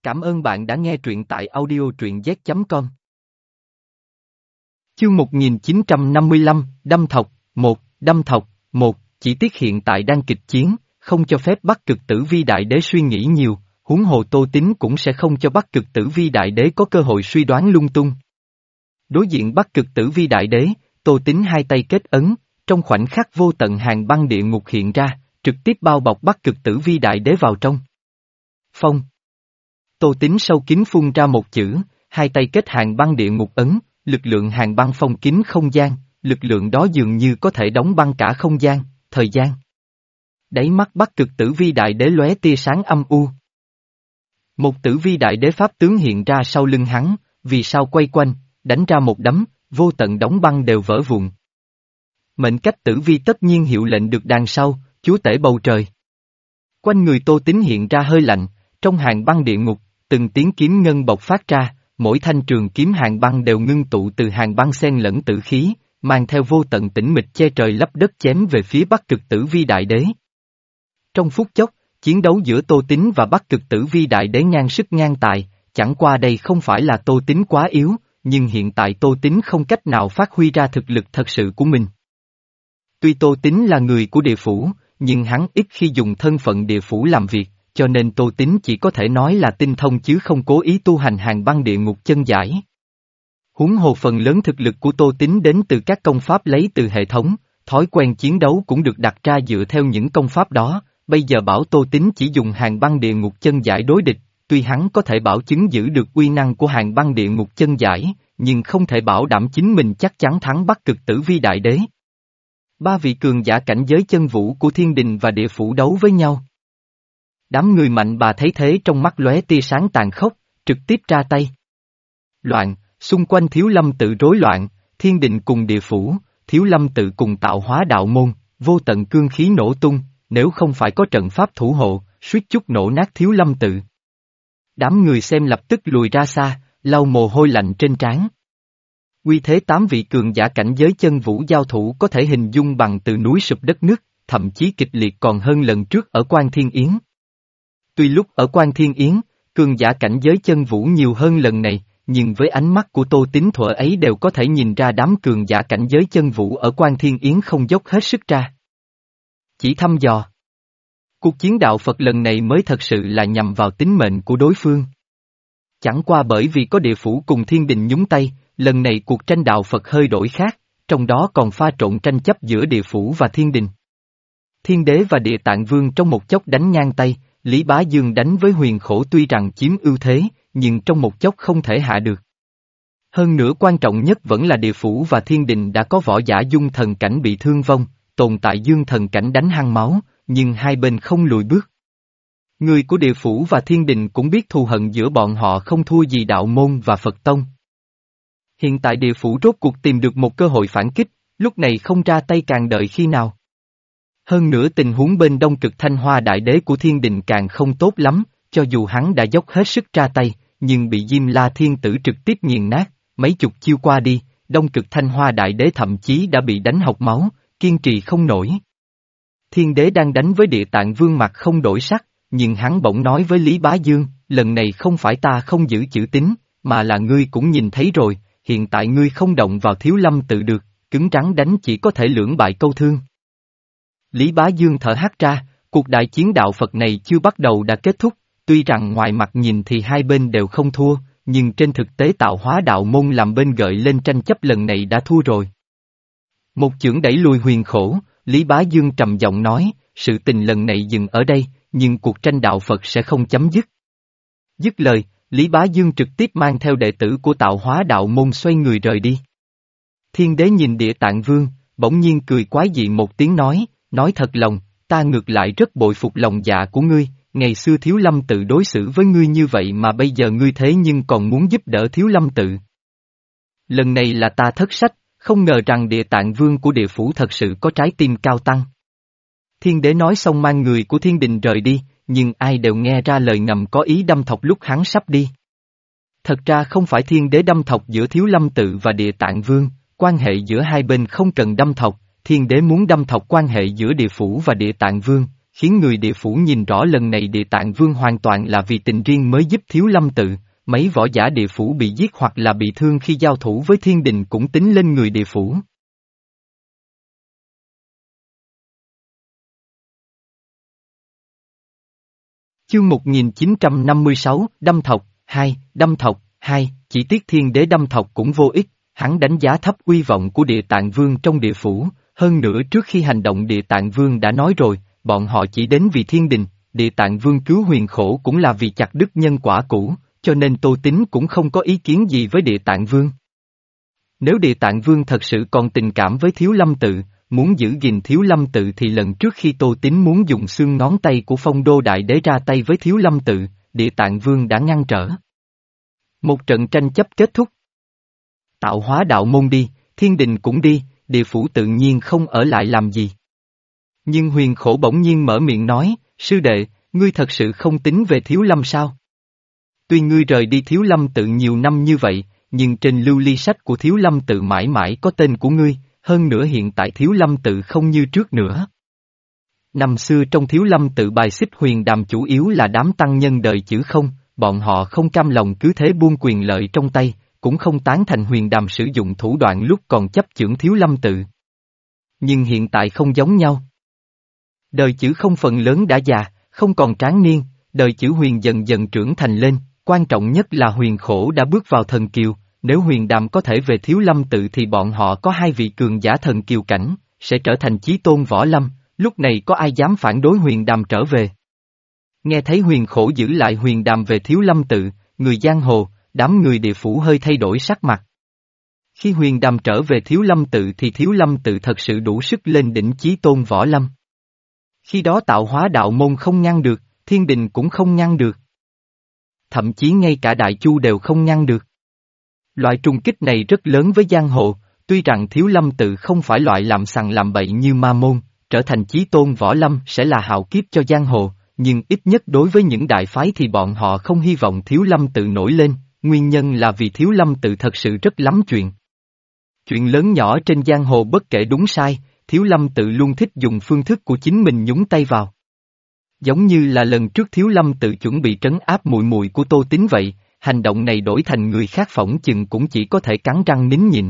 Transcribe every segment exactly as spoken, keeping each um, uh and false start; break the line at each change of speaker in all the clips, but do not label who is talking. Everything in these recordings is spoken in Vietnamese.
Cảm ơn bạn đã nghe truyện tại audio truyện z chấm com. Chương một nghìn chín trăm năm mươi lăm, Đâm Thọc, một, Đâm Thọc, một, chỉ tiếc hiện tại đang kịch chiến, không cho phép Bắc Cực Tử Vi Đại Đế suy nghĩ nhiều, huống hồ Tô Tín cũng sẽ không cho Bắc Cực Tử Vi Đại Đế có cơ hội suy đoán lung tung. Đối diện Bắc Cực Tử Vi Đại Đế, Tô Tín hai tay kết ấn, trong khoảnh khắc vô tận hàng băng địa ngục hiện ra, trực tiếp bao bọc Bắc Cực Tử Vi Đại Đế vào trong. Phong. Tô Tín sâu kín phun ra một chữ, hai tay kết hàng băng địa ngục ấn, lực lượng hàng băng phong kín không gian, lực lượng đó dường như có thể đóng băng cả không gian, thời gian. Đáy mắt Bắc Cực Tử Vi Đại Đế lóe tia sáng âm u. Một Tử Vi Đại Đế pháp tướng hiện ra sau lưng hắn, vì sao quay quanh, đánh ra một đấm, vô tận đóng băng đều vỡ vụn. Mệnh cách Tử Vi tất nhiên hiệu lệnh được đằng sau, chúa tể bầu trời. Quanh người Tô Tín hiện ra hơi lạnh, trong hàng băng địa ngục, từng tiếng kiếm ngân bộc phát ra, mỗi thanh trường kiếm hàng băng đều ngưng tụ từ hàng băng xen lẫn tử khí, mang theo vô tận tĩnh mịch che trời lấp đất chém về phía Bắc Cực Tử Vi Đại Đế. Trong phút chốc, chiến đấu giữa Tô Tín và Bắc Cực Tử Vi Đại Đế ngang sức ngang tài, chẳng qua đây không phải là Tô Tín quá yếu, nhưng hiện tại Tô Tín không cách nào phát huy ra thực lực thật sự của mình. Tuy Tô Tín là người của địa phủ, nhưng hắn ít khi dùng thân phận địa phủ làm việc, cho nên Tô Tín chỉ có thể nói là tinh thông chứ không cố ý tu hành hàng băng địa ngục chân giải. Huống hồ phần lớn thực lực của Tô Tín đến từ các công pháp lấy từ hệ thống, thói quen chiến đấu cũng được đặt ra dựa theo những công pháp đó, bây giờ bảo Tô Tín chỉ dùng hàng băng địa ngục chân giải đối địch, tuy hắn có thể bảo chứng giữ được uy năng của hàng băng địa ngục chân giải, nhưng không thể bảo đảm chính mình chắc chắn thắng Bắc Cực Tử Vi Đại Đế. Ba vị cường giả cảnh giới chân vũ của thiên đình và địa phủ đấu với nhau. Đám người mạnh bà thấy thế trong mắt lóe tia sáng tàn khốc, trực tiếp ra tay. Loạn, xung quanh Thiếu Lâm Tự rối loạn, thiên đình cùng địa phủ, Thiếu Lâm Tự cùng Tạo Hóa Đạo Môn, vô tận cương khí nổ tung, nếu không phải có trận pháp thủ hộ, suýt chút nổ nát Thiếu Lâm Tự. Đám người xem lập tức lùi ra xa, lau mồ hôi lạnh trên trán. Uy thế tám vị cường giả cảnh giới chân vũ giao thủ có thể hình dung bằng từ núi sụp đất nứt, thậm chí kịch liệt còn hơn lần trước ở Quan Thiên Yến. Tuy lúc ở Quan Thiên Yến, cường giả cảnh giới chân vũ nhiều hơn lần này, nhưng với ánh mắt của Tô Tín thuở ấy đều có thể nhìn ra đám cường giả cảnh giới chân vũ ở Quan Thiên Yến không dốc hết sức ra. Chỉ thăm dò. Cuộc chiến đạo Phật lần này mới thật sự là nhằm vào tính mệnh của đối phương. Chẳng qua bởi vì có địa phủ cùng thiên đình nhúng tay, lần này cuộc tranh đạo Phật hơi đổi khác, trong đó còn pha trộn tranh chấp giữa địa phủ và thiên đình. Thiên đế và địa tạng vương trong một chốc đánh ngang tay, Lý Bá Dương đánh với Huyền Khổ tuy rằng chiếm ưu thế, nhưng trong một chốc không thể hạ được. Hơn nữa quan trọng nhất vẫn là địa phủ và thiên đình đã có võ giả dung thần cảnh bị thương vong, tồn tại dương thần cảnh đánh hăng máu, nhưng hai bên không lùi bước. Người của địa phủ và thiên đình cũng biết thù hận giữa bọn họ không thua gì đạo môn và Phật tông. Hiện tại địa phủ rốt cuộc tìm được một cơ hội phản kích, lúc này không ra tay càng đợi khi nào. Hơn nữa tình huống bên Đông Cực Thanh Hoa Đại Đế của thiên đình càng không tốt lắm, cho dù hắn đã dốc hết sức ra tay, nhưng bị Diêm La Thiên Tử trực tiếp nghiền nát, mấy chục chiêu qua đi, Đông Cực Thanh Hoa Đại Đế thậm chí đã bị đánh hộc máu, kiên trì không nổi. Thiên đế đang đánh với địa tạng vương mặt không đổi sắc, nhưng hắn bỗng nói với Lý Bá Dương, lần này không phải ta không giữ chữ tín, mà là ngươi cũng nhìn thấy rồi, hiện tại ngươi không động vào Thiếu Lâm Tự được, cứng rắn đánh chỉ có thể lưỡng bại câu thương. Lý Bá Dương thở hắt ra, cuộc đại chiến đạo Phật này chưa bắt đầu đã kết thúc, tuy rằng ngoài mặt nhìn thì hai bên đều không thua, nhưng trên thực tế Tạo Hóa Đạo Môn làm bên gợi lên tranh chấp lần này đã thua rồi. Một chưởng đẩy lùi Huyền Khổ, Lý Bá Dương trầm giọng nói, sự tình lần này dừng ở đây, nhưng cuộc tranh đạo Phật sẽ không chấm dứt. Dứt lời, Lý Bá Dương trực tiếp mang theo đệ tử của Tạo Hóa Đạo Môn xoay người rời đi. Thiên đế nhìn Địa Tạng Vương, bỗng nhiên cười quái dị một tiếng nói, nói thật lòng, ta ngược lại rất bội phục lòng dạ của ngươi, ngày xưa Thiếu Lâm Tự đối xử với ngươi như vậy mà bây giờ ngươi thế nhưng còn muốn giúp đỡ Thiếu Lâm Tự. Lần này là ta thất sách, không ngờ rằng Địa Tạng Vương của địa phủ thật sự có trái tim cao tăng. Thiên đế nói xong mang người của thiên đình rời đi, nhưng ai đều nghe ra lời ngầm có ý đâm thọc lúc hắn sắp đi. Thật ra không phải thiên đế đâm thọc giữa Thiếu Lâm Tự và Địa Tạng Vương, quan hệ giữa hai bên không cần đâm thọc, thiên đế muốn đâm thọc quan hệ giữa địa phủ và Địa Tạng Vương, Khiến người địa phủ nhìn rõ lần này Địa Tạng Vương hoàn toàn là vì tình riêng mới giúp Thiếu Lâm Tự, mấy võ giả địa phủ bị giết hoặc là bị thương khi giao thủ với thiên đình cũng tính lên người địa phủ. Chương một nghìn chín trăm năm mươi sáu, Đâm Thọc, hai, Đâm Thọc, hai, chỉ tiếc thiên đế đâm thọc cũng vô ích, hắn đánh giá thấp uy vọng của Địa Tạng Vương trong địa phủ, hơn nữa trước khi hành động Địa Tạng Vương đã nói rồi, bọn họ chỉ đến vì thiên đình, Địa Tạng Vương cứu huyền khổ cũng là vì chặt đứt nhân quả cũ, cho nên Tô Tín cũng không có ý kiến gì với Địa Tạng Vương. Nếu Địa Tạng Vương thật sự còn tình cảm với Thiếu Lâm Tự, muốn giữ gìn Thiếu Lâm Tự thì lần trước khi Tô Tín muốn dùng xương ngón tay của Phong Đô Đại Đế ra tay với Thiếu Lâm Tự, Địa Tạng Vương đã ngăn trở. Một trận tranh chấp kết thúc. Tạo hóa đạo môn đi, thiên đình cũng đi, địa phủ tự nhiên không ở lại làm gì. Nhưng huyền khổ bỗng nhiên mở miệng nói, sư đệ, ngươi thật sự không tính về Thiếu Lâm sao? Tuy ngươi rời đi Thiếu Lâm Tự nhiều năm như vậy, nhưng trên lưu ly sách của Thiếu Lâm Tự mãi mãi có tên của ngươi, hơn nữa hiện tại Thiếu Lâm Tự không như trước nữa. Năm xưa trong Thiếu Lâm Tự bài xích huyền đàm chủ yếu là đám tăng nhân đời chữ không, bọn họ không cam lòng cứ thế buông quyền lợi trong tay, cũng không tán thành huyền đàm sử dụng thủ đoạn lúc còn chấp chưởng Thiếu Lâm Tự. Nhưng hiện tại không giống nhau. Đời chữ không phần lớn đã già, không còn tráng niên, đời chữ huyền dần dần trưởng thành lên, quan trọng nhất là huyền khổ đã bước vào thần kiều, nếu huyền đàm có thể về Thiếu Lâm Tự thì bọn họ có hai vị cường giả thần kiều cảnh, sẽ trở thành chí tôn võ lâm, lúc này có ai dám phản đối huyền đàm trở về. Nghe thấy huyền khổ giữ lại huyền đàm về Thiếu Lâm Tự, người giang hồ, đám người địa phủ hơi thay đổi sắc mặt. Khi huyền đàm trở về Thiếu Lâm Tự thì Thiếu Lâm Tự thật sự đủ sức lên đỉnh chí tôn võ lâm. Khi đó tạo hóa đạo môn không ngăn được, thiên đình cũng không ngăn được. Thậm chí ngay cả Đại Chu đều không ngăn được. Loại trùng kích này rất lớn với giang hồ, tuy rằng Thiếu Lâm Tự không phải loại làm sằng làm bậy như ma môn, trở thành chí tôn võ lâm sẽ là hạo kiếp cho giang hồ, nhưng ít nhất đối với những đại phái thì bọn họ không hy vọng Thiếu Lâm Tự nổi lên, nguyên nhân là vì Thiếu Lâm Tự thật sự rất lắm chuyện. Chuyện lớn nhỏ trên giang hồ bất kể đúng sai, Thiếu Lâm Tự luôn thích dùng phương thức của chính mình nhúng tay vào. Giống như là lần trước Thiếu Lâm Tự chuẩn bị trấn áp muội muội của Tô Tín vậy, hành động này đổi thành người khác phỏng chừng cũng chỉ có thể cắn răng nín nhịn.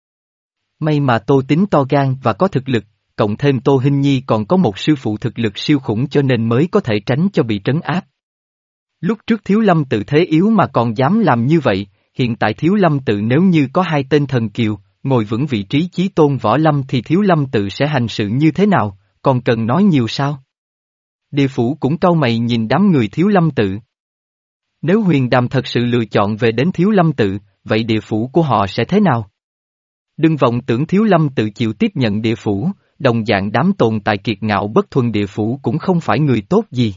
May mà Tô Tín to gan và có thực lực, cộng thêm Tô Hinh Nhi còn có một sư phụ thực lực siêu khủng cho nên mới có thể tránh cho bị trấn áp. Lúc trước Thiếu Lâm Tự thế yếu mà còn dám làm như vậy, hiện tại Thiếu Lâm Tự nếu như có hai tên thần kiều, ngồi vững vị trí chí tôn võ lâm thì Thiếu Lâm Tự sẽ hành sự như thế nào, còn cần nói nhiều sao? Địa phủ cũng cau mày nhìn đám người Thiếu Lâm Tự. Nếu huyền đàm thật sự lựa chọn về đến Thiếu Lâm Tự, vậy địa phủ của họ sẽ thế nào? Đừng vọng tưởng Thiếu Lâm Tự chịu tiếp nhận địa phủ, đồng dạng đám tồn tại kiệt ngạo bất thuần địa phủ cũng không phải người tốt gì.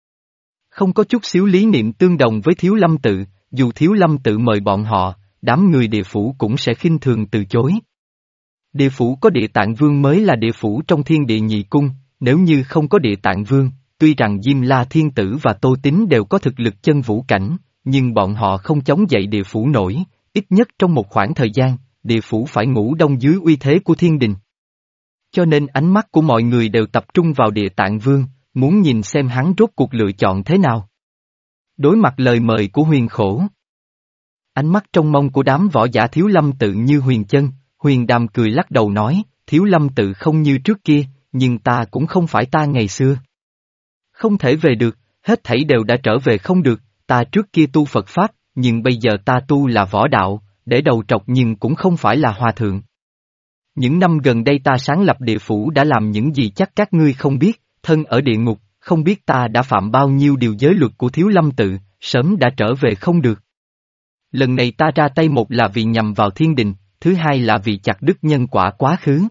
Không có chút xíu lý niệm tương đồng với Thiếu Lâm Tự, dù Thiếu Lâm Tự mời bọn họ, đám người địa phủ cũng sẽ khinh thường từ chối. Địa phủ có Địa Tạng Vương mới là địa phủ trong Thiên Địa Nhị Cung, nếu như không có Địa Tạng Vương, tuy rằng Diêm La Thiên Tử và Tô Tín đều có thực lực chân vũ cảnh, nhưng bọn họ không chống dậy địa phủ nổi, ít nhất trong một khoảng thời gian, địa phủ phải ngủ đông dưới uy thế của thiên đình. Cho nên ánh mắt của mọi người đều tập trung vào Địa Tạng Vương, muốn nhìn xem hắn rốt cuộc lựa chọn thế nào. Đối mặt lời mời của huyền khổ. Ánh mắt trông mong của đám võ giả Thiếu Lâm Tự như huyền chân, huyền đàm cười lắc đầu nói, Thiếu Lâm Tự không như trước kia, nhưng ta cũng không phải ta ngày xưa. Không thể về được, hết thảy đều đã trở về không được, ta trước kia tu Phật Pháp, nhưng bây giờ ta tu là võ đạo, để đầu trọc nhưng cũng không phải là hòa thượng. Những năm gần đây ta sáng lập địa phủ đã làm những gì chắc các ngươi không biết, thân ở địa ngục, không biết ta đã phạm bao nhiêu điều giới luật của Thiếu Lâm Tự, sớm đã trở về không được. Lần này ta ra tay một là vì nhằm vào thiên đình, thứ hai là vì chặt đứt nhân quả quá khứ.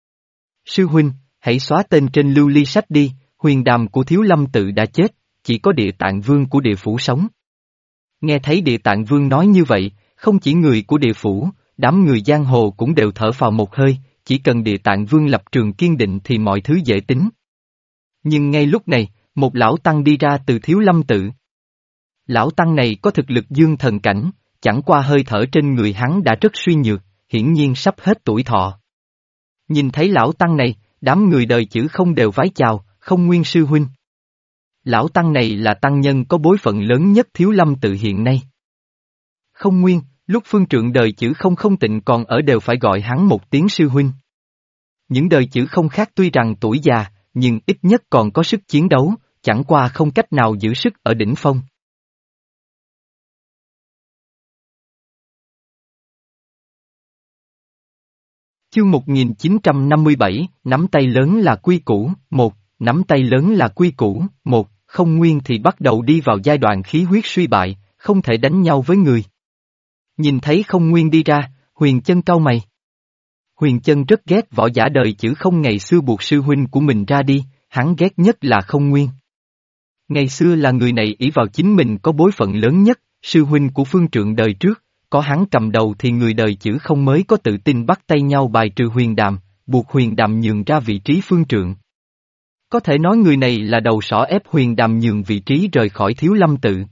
Sư huynh, hãy xóa tên trên lưu ly sách đi, huyền đàm của Thiếu Lâm Tự đã chết, chỉ có Địa Tạng Vương của địa phủ sống. Nghe thấy Địa Tạng Vương nói như vậy, không chỉ người của địa phủ, đám người giang hồ cũng đều thở phào một hơi, chỉ cần Địa Tạng Vương lập trường kiên định thì mọi thứ dễ tính. Nhưng ngay lúc này, một lão tăng đi ra từ Thiếu Lâm Tự. Lão tăng này có thực lực dương thần cảnh, chẳng qua hơi thở trên người hắn đã rất suy nhược, hiển nhiên sắp hết tuổi thọ. Nhìn thấy lão tăng này, đám người đời chữ không đều vái chào, Không Nguyên sư huynh. Lão tăng này là tăng nhân có bối phận lớn nhất Thiếu Lâm tự hiện nay. Không Nguyên, lúc phương trượng đời chữ không không tịnh còn ở đều phải gọi hắn một tiếng sư huynh. Những đời chữ không khác tuy rằng tuổi già, nhưng ít nhất còn có sức chiến đấu, chẳng qua không cách nào giữ sức ở đỉnh phong. Chương một nghìn chín trăm năm mươi bảy, nắm tay lớn là quy củ, một, nắm tay lớn là quy củ, một, Không Nguyên thì bắt đầu đi vào giai đoạn khí huyết suy bại, không thể đánh nhau với người. Nhìn thấy Không Nguyên đi ra, Huyền Chân cau mày. Huyền Chân rất ghét võ giả đời chữ không ngày xưa buộc sư huynh của mình ra đi, hắn ghét nhất là Không Nguyên. Ngày xưa là người này ỷ vào chính mình có bối phận lớn nhất, sư huynh của phương trượng đời trước, có hắn cầm đầu thì người đời chữ không mới có tự tin bắt tay nhau bài trừ Huyền Đàm, buộc Huyền Đàm nhường ra vị trí phương trượng. Có thể nói người này là đầu sỏ ép Huyền Đàm nhường vị trí rời khỏi Thiếu Lâm tự.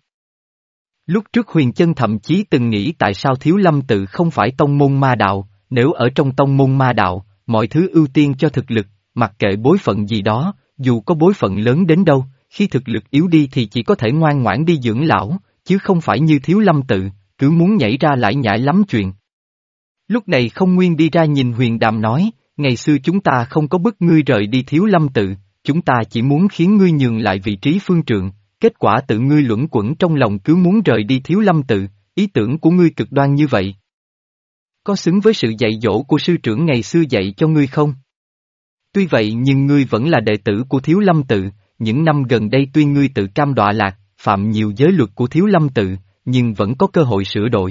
Lúc trước Huyền Chân thậm chí từng nghĩ tại sao Thiếu Lâm tự không phải tông môn ma đạo, nếu ở trong tông môn ma đạo, mọi thứ ưu tiên cho thực lực, mặc kệ bối phận gì đó, dù có bối phận lớn đến đâu, khi thực lực yếu đi thì chỉ có thể ngoan ngoãn đi dưỡng lão, chứ không phải như Thiếu Lâm tự, cứ muốn nhảy ra lải nhải lắm chuyện. Lúc này Không Nguyên đi ra nhìn Huyền Đàm nói, ngày xưa chúng ta không có bức ngươi rời đi Thiếu Lâm tự, chúng ta chỉ muốn khiến ngươi nhường lại vị trí phương trượng, kết quả tự ngươi luẩn quẩn trong lòng cứ muốn rời đi Thiếu Lâm tự, ý tưởng của ngươi cực đoan như vậy. Có xứng với sự dạy dỗ của sư trưởng ngày xưa dạy cho ngươi không? Tuy vậy nhưng ngươi vẫn là đệ tử của Thiếu Lâm tự, những năm gần đây tuy ngươi tự cam đọa lạc, phạm nhiều giới luật của Thiếu Lâm tự, nhưng vẫn có cơ hội sửa đổi.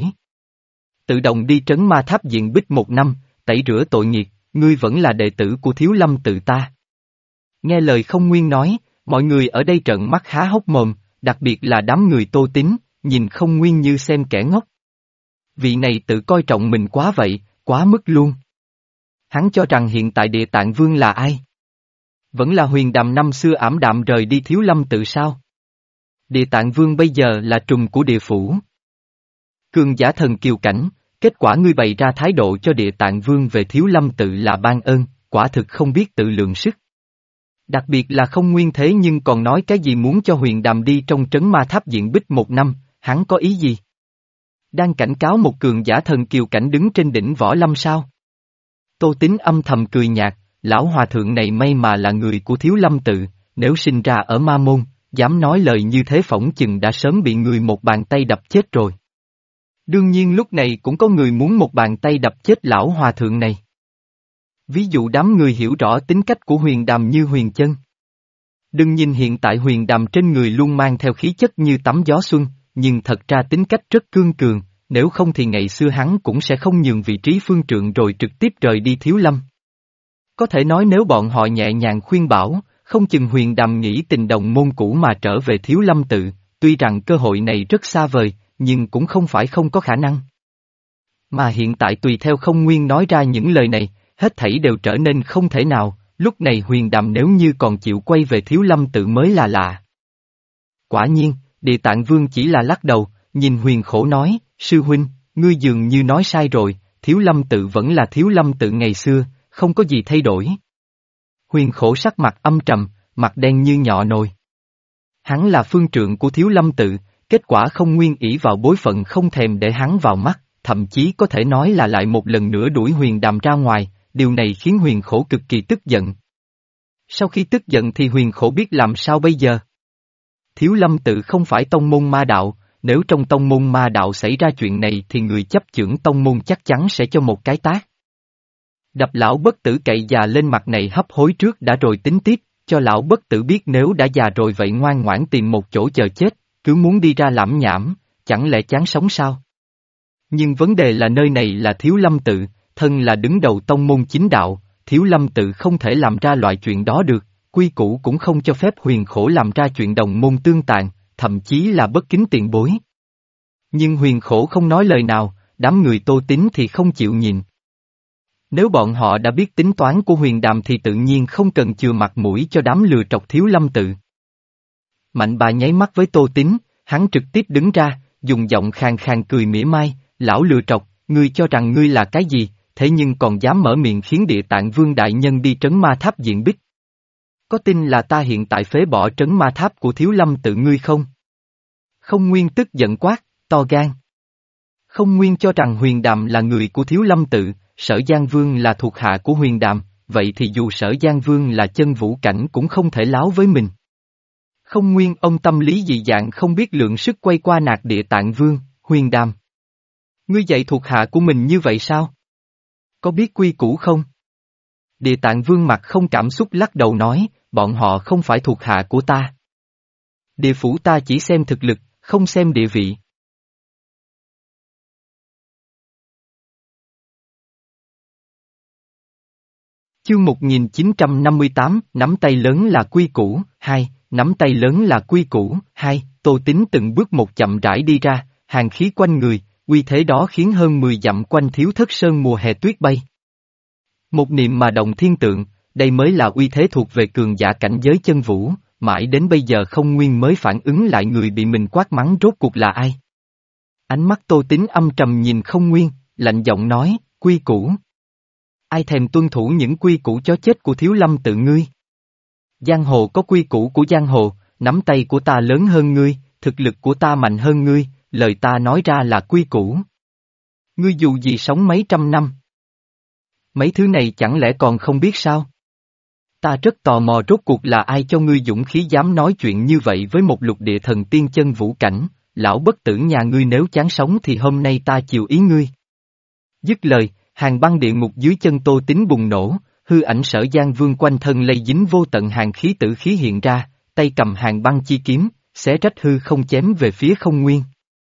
Tự động đi trấn ma tháp diện bích một năm, tẩy rửa tội nghiệp, ngươi vẫn là đệ tử của Thiếu Lâm tự ta. Nghe lời Không Nguyên nói, mọi người ở đây trợn mắt há hốc mồm, đặc biệt là đám người Tô Tín, nhìn Không Nguyên như xem kẻ ngốc. Vị này tự coi trọng mình quá vậy, quá mức luôn. Hắn cho rằng hiện tại Địa Tạng Vương là ai? Vẫn là Huyền Đàm năm xưa ảm đạm rời đi Thiếu Lâm tự sao? Địa Tạng Vương bây giờ là trùm của địa phủ. Cường giả thần kiều cảnh, kết quả ngươi bày ra thái độ cho Địa Tạng Vương về Thiếu Lâm tự là ban ơn, quả thực không biết tự lượng sức. Đặc biệt là Không Nguyên thế nhưng còn nói cái gì muốn cho Huyền Đàm đi trong trấn ma tháp diện bích một năm, hắn có ý gì? Đang cảnh cáo một cường giả thần kiều cảnh đứng trên đỉnh võ lâm sao? Tô Tín âm thầm cười nhạt, lão hòa thượng này may mà là người của Thiếu Lâm tự, nếu sinh ra ở ma môn, dám nói lời như thế phỏng chừng đã sớm bị người một bàn tay đập chết rồi. Đương nhiên lúc này cũng có người muốn một bàn tay đập chết lão hòa thượng này. Ví dụ đám người hiểu rõ tính cách của Huyền Đàm như Huyền Chân. Đừng nhìn hiện tại Huyền Đàm trên người luôn mang theo khí chất như tắm gió xuân, nhưng thật ra tính cách rất cương cường, nếu không thì ngày xưa hắn cũng sẽ không nhường vị trí phương trượng rồi trực tiếp rời đi Thiếu Lâm. Có thể nói nếu bọn họ nhẹ nhàng khuyên bảo, không chừng Huyền Đàm nghĩ tình đồng môn cũ mà trở về Thiếu Lâm tự, tuy rằng cơ hội này rất xa vời, nhưng cũng không phải không có khả năng. Mà hiện tại tùy theo Không Nguyên nói ra những lời này, hết thảy đều trở nên không thể nào, lúc này Huyền Đàm nếu như còn chịu quay về Thiếu Lâm tự mới là lạ. Quả nhiên, Địa Tạng Vương chỉ là lắc đầu, nhìn Huyền Khổ nói, sư huynh, ngươi dường như nói sai rồi, Thiếu Lâm tự vẫn là Thiếu Lâm tự ngày xưa, không có gì thay đổi. Huyền Khổ sắc mặt âm trầm, mặt đen như nhọ nồi. Hắn là phương trượng của Thiếu Lâm tự, kết quả Không Nguyên ỷ vào bối phận không thèm để hắn vào mắt, thậm chí có thể nói là lại một lần nữa đuổi Huyền Đàm ra ngoài, điều này khiến Huyền Khổ cực kỳ tức giận. Sau khi tức giận thì Huyền Khổ biết làm sao bây giờ? Thiếu Lâm tự không phải tông môn ma đạo, nếu trong tông môn ma đạo xảy ra chuyện này thì người chấp chưởng tông môn chắc chắn sẽ cho một cái tát. Đập lão bất tử cậy già lên mặt này hấp hối trước đã rồi tính tiếp, cho lão bất tử biết nếu đã già rồi vậy ngoan ngoãn tìm một chỗ chờ chết, cứ muốn đi ra lảm nhảm, chẳng lẽ chán sống sao? Nhưng vấn đề là nơi này là Thiếu Lâm tự, thân là đứng đầu tông môn chính đạo, Thiếu Lâm tự không thể làm ra loại chuyện đó được, quy củ cũng không cho phép Huyền Khổ làm ra chuyện đồng môn tương tàn, thậm chí là bất kính tiền bối. Nhưng Huyền Khổ không nói lời nào, đám người Tô Tín thì không chịu nhìn. Nếu bọn họ đã biết tính toán của Huyền Đàm thì tự nhiên không cần chừa mặt mũi cho đám lừa trọc Thiếu Lâm tự. Mạnh bà nháy mắt với Tô Tín, hắn trực tiếp đứng ra, dùng giọng khàn khàn cười mỉa mai, lão lừa trọc, ngươi cho rằng ngươi là cái gì, thế nhưng còn dám mở miệng khiến Địa Tạng Vương đại nhân đi trấn ma tháp diện bích. Có tin là ta hiện tại phế bỏ trấn ma tháp của thiếu lâm tự ngươi không? Không Nguyên tức giận quát, to gan. Không Nguyên cho rằng Huyền Đàm là người của thiếu lâm tự, Sở Giang Vương là thuộc hạ của Huyền Đàm, vậy thì dù Sở Giang Vương là chân vũ cảnh cũng không thể láo với mình. Không Nguyên ông tâm lý dị dạng không biết lượng sức quay qua nạt Địa Tạng Vương, Huyền Đàm. Ngươi dạy thuộc hạ của mình như vậy sao? Có biết quy củ không? Địa Tạng Vương mặt không cảm xúc lắc đầu nói, bọn họ không phải thuộc hạ của ta. Địa phủ ta chỉ xem thực lực, không xem địa vị. Chương một nghìn chín trăm năm mươi tám, nắm tay lớn là quy củ, hai, nắm tay lớn là quy củ, hai, Tô Tín từng bước một chậm rãi đi ra, hàn khí quanh người, uy thế đó khiến hơn mười dặm quanh Thiếu Thất Sơn mùa hè tuyết bay. Một niệm mà động thiên tượng, đây mới là uy thế thuộc về cường giả cảnh giới chân vũ, mãi đến bây giờ Không Nguyên mới phản ứng lại người bị mình quát mắng rốt cuộc là ai. Ánh mắt Tô Tín âm trầm nhìn Không Nguyên, lạnh giọng nói, quy củ. Ai thèm tuân thủ những quy củ chó chết của thiếu lâm tự ngươi? Giang hồ có quy củ của giang hồ, nắm tay của ta lớn hơn ngươi, thực lực của ta mạnh hơn ngươi, lời ta nói ra là quy củ. Ngươi dù gì sống mấy trăm năm. Mấy thứ này chẳng lẽ còn không biết sao? Ta rất tò mò rốt cuộc là ai cho ngươi dũng khí dám nói chuyện như vậy với một lục địa thần tiên chân vũ cảnh, lão bất tử nhà ngươi nếu chán sống thì hôm nay ta chiều ý ngươi. Dứt lời, hàng băng địa ngục dưới chân Tô Tín bùng nổ, hư ảnh Sở Giang Vương quanh thân lây dính vô tận hàng khí tử khí hiện ra, tay cầm hàng băng chi kiếm, xé rách hư không chém về phía Không Nguyên.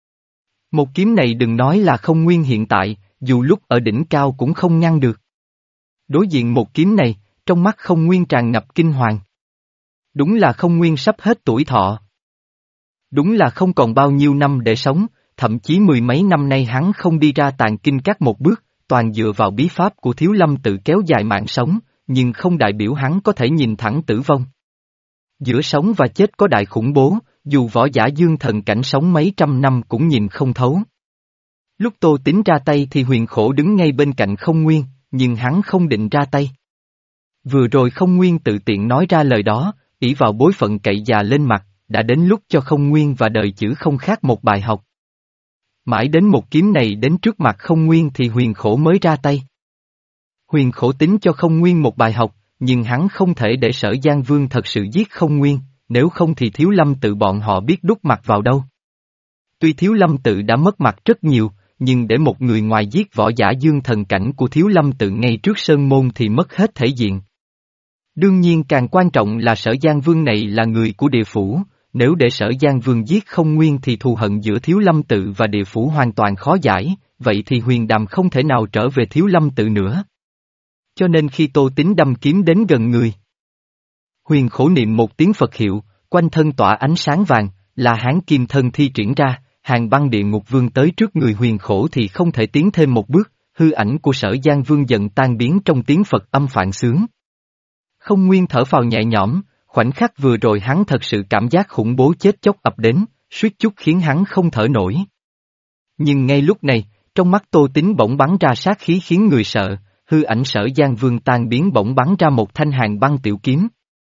Một kiếm này đừng nói là Không Nguyên hiện tại, dù lúc ở đỉnh cao cũng không ngăn được. Đối diện một kiếm này, trong mắt Không Nguyên tràn ngập kinh hoàng. Đúng là Không Nguyên sắp hết tuổi thọ. Đúng là không còn bao nhiêu năm để sống, thậm chí mười mấy năm nay hắn không đi ra tàng kinh các một bước, toàn dựa vào bí pháp của thiếu lâm tự kéo dài mạng sống, nhưng không đại biểu hắn có thể nhìn thẳng tử vong. Giữa sống và chết có đại khủng bố, dù võ giả dương thần cảnh sống mấy trăm năm cũng nhìn không thấu. Lúc Tô Tín ra tay thì Huyền Khổ đứng ngay bên cạnh Không Nguyên, nhưng hắn không định ra tay. Vừa rồi Không Nguyên tự tiện nói ra lời đó, ỷ vào bối phận cậy già lên mặt, đã đến lúc cho Không Nguyên và đời chữ không khác một bài học. Mãi đến một kiếm này đến trước mặt Không Nguyên thì Huyền Khổ mới ra tay. Huyền Khổ tính cho Không Nguyên một bài học, nhưng hắn không thể để Sở Giang Vương thật sự giết Không Nguyên, nếu không thì Thiếu Lâm tự bọn họ biết đút mặt vào đâu. Tuy Thiếu Lâm tự đã mất mặt rất nhiều, nhưng để một người ngoài giết võ giả dương thần cảnh của Thiếu Lâm tự ngay trước sơn môn thì mất hết thể diện. Đương nhiên càng quan trọng là Sở Giang Vương này là người của địa phủ, nếu để Sở Giang Vương giết Không Nguyên thì thù hận giữa Thiếu Lâm tự và địa phủ hoàn toàn khó giải, vậy thì Huyền Đàm không thể nào trở về Thiếu Lâm tự nữa. Cho nên khi Tô Tín đâm kiếm đến gần người, Huyền Khổ niệm một tiếng Phật hiệu, quanh thân tỏa ánh sáng vàng, là Hán Kim Thân thi triển ra, hàng băng địa ngục vương tới trước người Huyền Khổ thì không thể tiến thêm một bước, hư ảnh của Sở Giang Vương dần tan biến trong tiếng Phật âm phạn sướng. Không Nguyên thở phào nhẹ nhõm, khoảnh khắc vừa rồi hắn thật sự cảm giác khủng bố chết chóc ập đến, suýt chút khiến hắn không thở nổi. Nhưng ngay lúc này, trong mắt Tô Tín bỗng bắn ra sát khí khiến người sợ, hư ảnh Sở Giang Vương tan biến bỗng bắn ra một thanh hàng băng tiểu kiếm.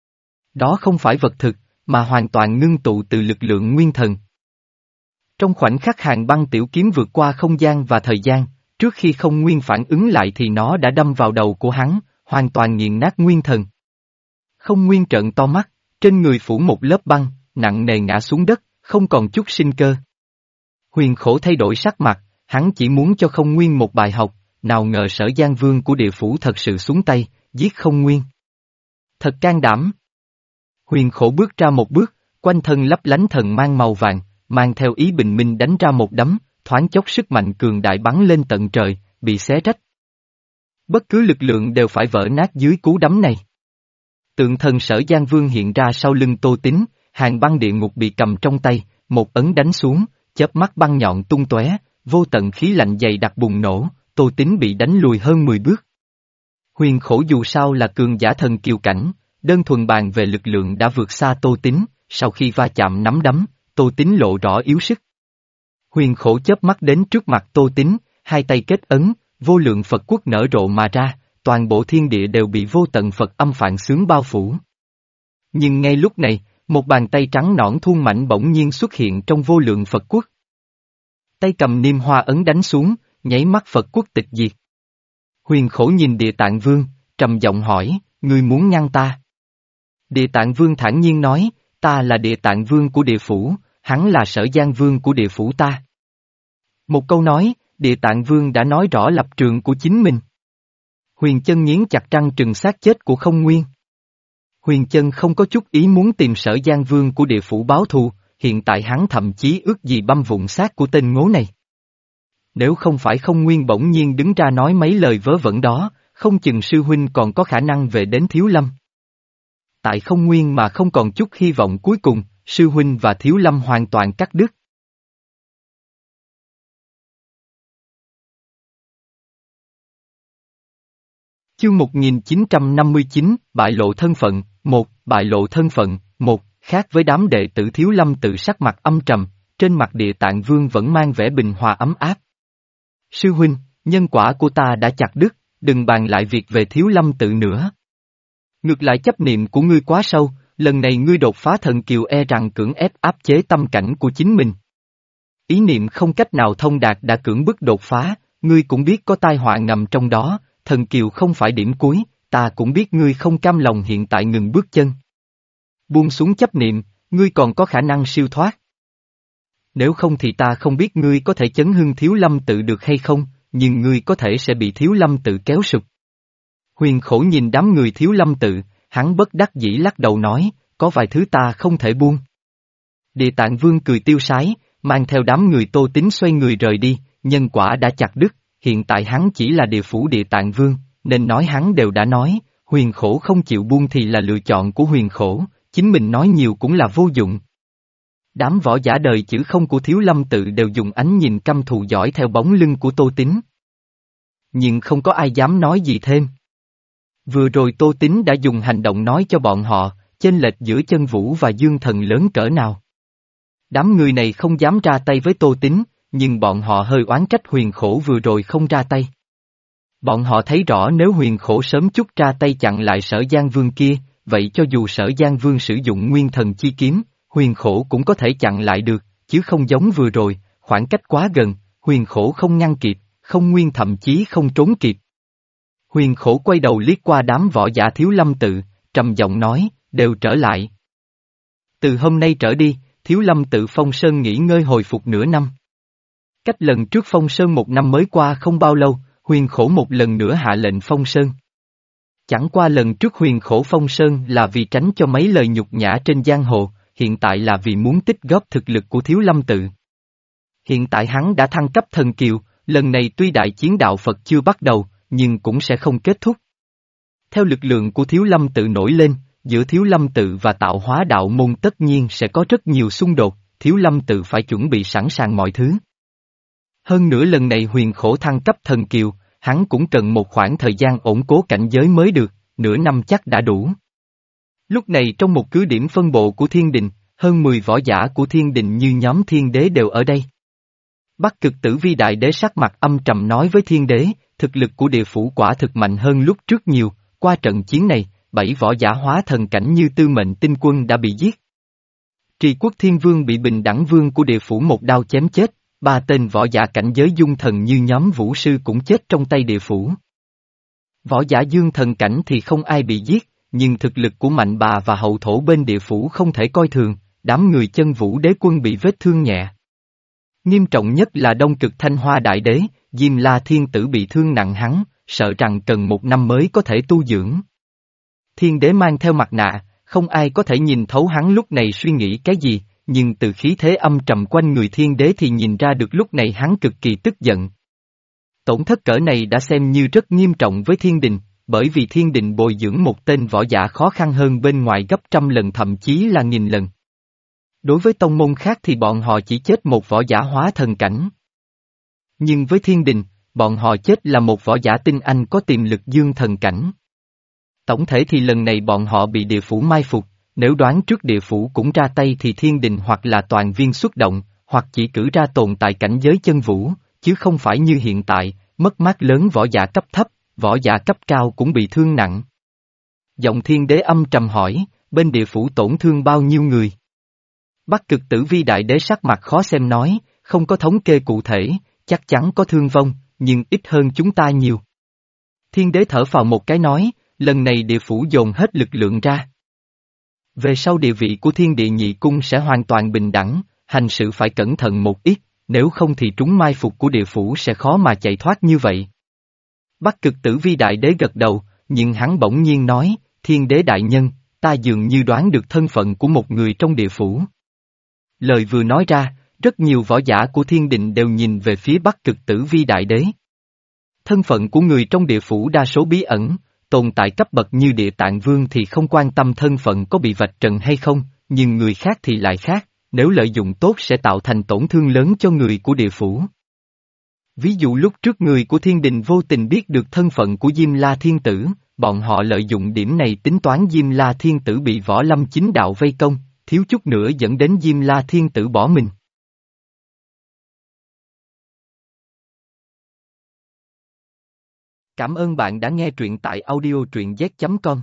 Đó không phải vật thực, mà hoàn toàn ngưng tụ từ lực lượng nguyên thần. Trong khoảnh khắc hàng băng tiểu kiếm vượt qua không gian và thời gian, trước khi Không Nguyên phản ứng lại thì nó đã đâm vào đầu của hắn, hoàn toàn nghiền nát nguyên thần. Không Nguyên trợn to mắt, trên người phủ một lớp băng, nặng nề ngã xuống đất, không còn chút sinh cơ. Huyền Khổ thay đổi sắc mặt, hắn chỉ muốn cho Không Nguyên một bài học, nào ngờ Sở Giang Vương của địa phủ thật sự xuống tay, giết Không Nguyên. Thật can đảm. Huyền Khổ bước ra một bước, quanh thân lấp lánh thần mang màu vàng, mang theo ý bình minh đánh ra một đấm, thoáng chốc sức mạnh cường đại bắn lên tận trời, bị xé rách. Bất cứ lực lượng đều phải vỡ nát dưới cú đấm này. Tượng thần Sở Giang Vương hiện ra sau lưng Tô Tín, hàng băng địa ngục bị cầm trong tay, một ấn đánh xuống, chớp mắt băng nhọn tung tóe, vô tận khí lạnh dày đặc bùng nổ, Tô Tín bị đánh lùi hơn mười bước. Huyền Khổ dù sao là cường giả thần kiều cảnh, đơn thuần bàn về lực lượng đã vượt xa Tô Tín, sau khi va chạm nắm đấm, Tô Tín lộ rõ yếu sức. Huyền Khổ chớp mắt đến trước mặt Tô Tín, hai tay kết ấn, vô lượng Phật quốc nở rộ mà ra, toàn bộ thiên địa đều bị vô tận Phật âm phạn sướng bao phủ. Nhưng ngay lúc này, một bàn tay trắng nõn thuôn mảnh bỗng nhiên xuất hiện trong vô lượng Phật quốc. Tay cầm niêm hoa ấn đánh xuống, nháy mắt Phật quốc tịch diệt. Huyền Khổ nhìn Địa Tạng Vương, trầm giọng hỏi, ngươi muốn ngăn ta? Địa Tạng Vương thản nhiên nói, ta là Địa Tạng Vương của địa phủ, hắn là Sở Giang Vương của địa phủ ta. Một câu nói, Địa Tạng Vương đã nói rõ lập trường của chính mình. Huyền Chân nghiến chặt răng trừng xác chết của Không Nguyên. Huyền Chân không có chút ý muốn tìm Sở Giang Vương của địa phủ báo thù, hiện tại hắn thậm chí ước gì băm vụn xác của tên ngố này. Nếu không phải Không Nguyên bỗng nhiên đứng ra nói mấy lời vớ vẩn đó, không chừng sư huynh còn có khả năng về đến Thiếu Lâm. Tại Không Nguyên mà không còn chút hy vọng cuối cùng, sư huynh và Thiếu Lâm hoàn toàn cắt đứt. Chương một nghìn chín trăm năm mươi chín, bại lộ thân phận, một, bại lộ thân phận, một, khác với đám đệ tử Thiếu Lâm tự sắc mặt âm trầm, trên mặt Địa Tạng Vương vẫn mang vẻ bình hòa ấm áp. Sư huynh, nhân quả của ta đã chặt đứt, đừng bàn lại việc về Thiếu Lâm tự nữa. Ngược lại chấp niệm của ngươi quá sâu, lần này ngươi đột phá thần kiều e rằng cưỡng ép áp chế tâm cảnh của chính mình. Ý niệm không cách nào thông đạt đã cưỡng bức đột phá, ngươi cũng biết có tai họa ngầm trong đó, thần kiều không phải điểm cuối, ta cũng biết ngươi không cam lòng hiện tại ngừng bước chân. Buông xuống chấp niệm, ngươi còn có khả năng siêu thoát. Nếu không thì ta không biết ngươi có thể chấn hưng Thiếu Lâm tự được hay không, nhưng ngươi có thể sẽ bị Thiếu Lâm tự kéo sụp. Huyền Khổ nhìn đám người Thiếu Lâm tự, hắn bất đắc dĩ lắc đầu nói, có vài thứ ta không thể buông. Địa Tạng Vương cười tiêu sái, mang theo đám người Tô Tín xoay người rời đi, nhân quả đã chặt đứt, hiện tại hắn chỉ là địa phủ Địa Tạng Vương, nên nói hắn đều đã nói, Huyền Khổ không chịu buông thì là lựa chọn của Huyền Khổ, chính mình nói nhiều cũng là vô dụng. Đám võ giả đời chữ không của Thiếu Lâm tự đều dùng ánh nhìn căm thù dõi theo bóng lưng của Tô Tín. Nhưng không có ai dám nói gì thêm. Vừa rồi Tô Tín đã dùng hành động nói cho bọn họ, chênh lệch giữa Chân Vũ và Dương Thần lớn cỡ nào. Đám người này không dám ra tay với Tô Tín, nhưng bọn họ hơi oán trách Huyền Khổ vừa rồi không ra tay. Bọn họ thấy rõ nếu Huyền Khổ sớm chút ra tay chặn lại Sở Giang Vương kia, vậy cho dù Sở Giang Vương sử dụng Nguyên Thần chi kiếm, Huyền Khổ cũng có thể chặn lại được, chứ không giống vừa rồi, khoảng cách quá gần, Huyền Khổ không ngăn kịp, Không Nguyên thậm chí không trốn kịp. Huyền Khổ quay đầu liếc qua đám võ giả Thiếu Lâm tự, trầm giọng nói, đều trở lại. Từ hôm nay trở đi, Thiếu Lâm tự Phong Sơn nghỉ ngơi hồi phục nửa năm. Cách lần trước Phong Sơn một năm mới qua không bao lâu, Huyền Khổ một lần nữa hạ lệnh Phong Sơn. Chẳng qua lần trước Huyền Khổ Phong Sơn là vì tránh cho mấy lời nhục nhã trên giang hồ, hiện tại là vì muốn tích góp thực lực của Thiếu Lâm tự. Hiện tại hắn đã thăng cấp thần kiều, lần này tuy đại chiến đạo Phật chưa bắt đầu, nhưng cũng sẽ không kết thúc. Theo lực lượng của Thiếu Lâm tự nổi lên, giữa Thiếu Lâm tự và Tạo Hóa đạo môn tất nhiên sẽ có rất nhiều xung đột, Thiếu Lâm tự phải chuẩn bị sẵn sàng mọi thứ. Hơn nữa lần này Huyền Khổ thăng cấp thần kiều, hắn cũng cần một khoảng thời gian ổn cố cảnh giới mới được, nửa năm chắc đã đủ. Lúc này trong một cứ điểm phân bộ của Thiên Đình, hơn mười võ giả của Thiên Đình như nhóm Thiên Đế đều ở đây. Bắc Cực Tử Vi Đại Đế sắc mặt âm trầm nói với Thiên Đế, thực lực của địa phủ quả thực mạnh hơn lúc trước nhiều, qua trận chiến này, bảy võ giả hóa thần cảnh như Tư Mệnh Tinh Quân đã bị giết. Trì Quốc Thiên Vương bị Bình Đẳng Vương của địa phủ một đao chém chết, ba tên võ giả cảnh giới dung thần như nhóm Vũ Sư cũng chết trong tay địa phủ. Võ giả dương thần cảnh thì không ai bị giết, nhưng thực lực của Mạnh Bà và hậu thổ bên địa phủ không thể coi thường, đám người Chân Vũ Đế Quân bị vết thương nhẹ. Nghiêm trọng nhất là Đông Cực Thanh Hoa Đại Đế, Diêm La Thiên Tử bị thương nặng hắn, sợ rằng cần một năm mới có thể tu dưỡng. Thiên Đế mang theo mặt nạ, không ai có thể nhìn thấu hắn lúc này suy nghĩ cái gì, nhưng từ khí thế âm trầm quanh người Thiên Đế thì nhìn ra được lúc này hắn cực kỳ tức giận. Tổn thất cỡ này đã xem như rất nghiêm trọng với Thiên Đình, bởi vì Thiên Đình bồi dưỡng một tên võ giả khó khăn hơn bên ngoài gấp trăm lần thậm chí là nghìn lần. Đối với tông môn khác thì bọn họ chỉ chết một võ giả hóa thần cảnh. Nhưng với Thiên Đình, bọn họ chết là một võ giả tinh anh có tiềm lực dương thần cảnh. Tổng thể thì lần này bọn họ bị địa phủ mai phục, nếu đoán trước địa phủ cũng ra tay thì Thiên Đình hoặc là toàn viên xuất động, hoặc chỉ cử ra tồn tại cảnh giới chân vũ, chứ không phải như hiện tại, mất mát lớn võ giả cấp thấp, võ giả cấp cao cũng bị thương nặng. Giọng Thiên Đế âm trầm hỏi, bên địa phủ tổn thương bao nhiêu người? Bắc Cực Tử Vi Đại Đế sắc mặt khó xem nói, không có thống kê cụ thể, chắc chắn có thương vong, nhưng ít hơn chúng ta nhiều. Thiên đế thở phào một cái nói, lần này địa phủ dồn hết lực lượng ra. Về sau địa vị của thiên địa nhị cung sẽ hoàn toàn bình đẳng, hành sự phải cẩn thận một ít, nếu không thì trúng mai phục của địa phủ sẽ khó mà chạy thoát như vậy. Bắc Cực Tử Vi Đại Đế gật đầu, nhưng hắn bỗng nhiên nói, thiên đế đại nhân, ta dường như đoán được thân phận của một người trong địa phủ. Lời vừa nói ra, rất nhiều võ giả của thiên định đều nhìn về phía Bắc Cực Tử Vi Đại Đế. Thân phận của người trong địa phủ đa số bí ẩn, tồn tại cấp bậc như Địa Tạng Vương thì không quan tâm thân phận có bị vạch trần hay không, nhưng người khác thì lại khác, nếu lợi dụng tốt sẽ tạo thành tổn thương lớn cho người của địa phủ. Ví dụ lúc trước người của thiên đình vô tình biết được thân phận của Diêm La Thiên Tử, bọn họ lợi dụng điểm này tính toán Diêm La Thiên Tử bị Võ Lâm Chính Đạo vây công, thiếu chút nữa dẫn đến Diêm La Thiên Tử bỏ mình. Cảm ơn bạn đã nghe truyện tại audio truyện z chấm com.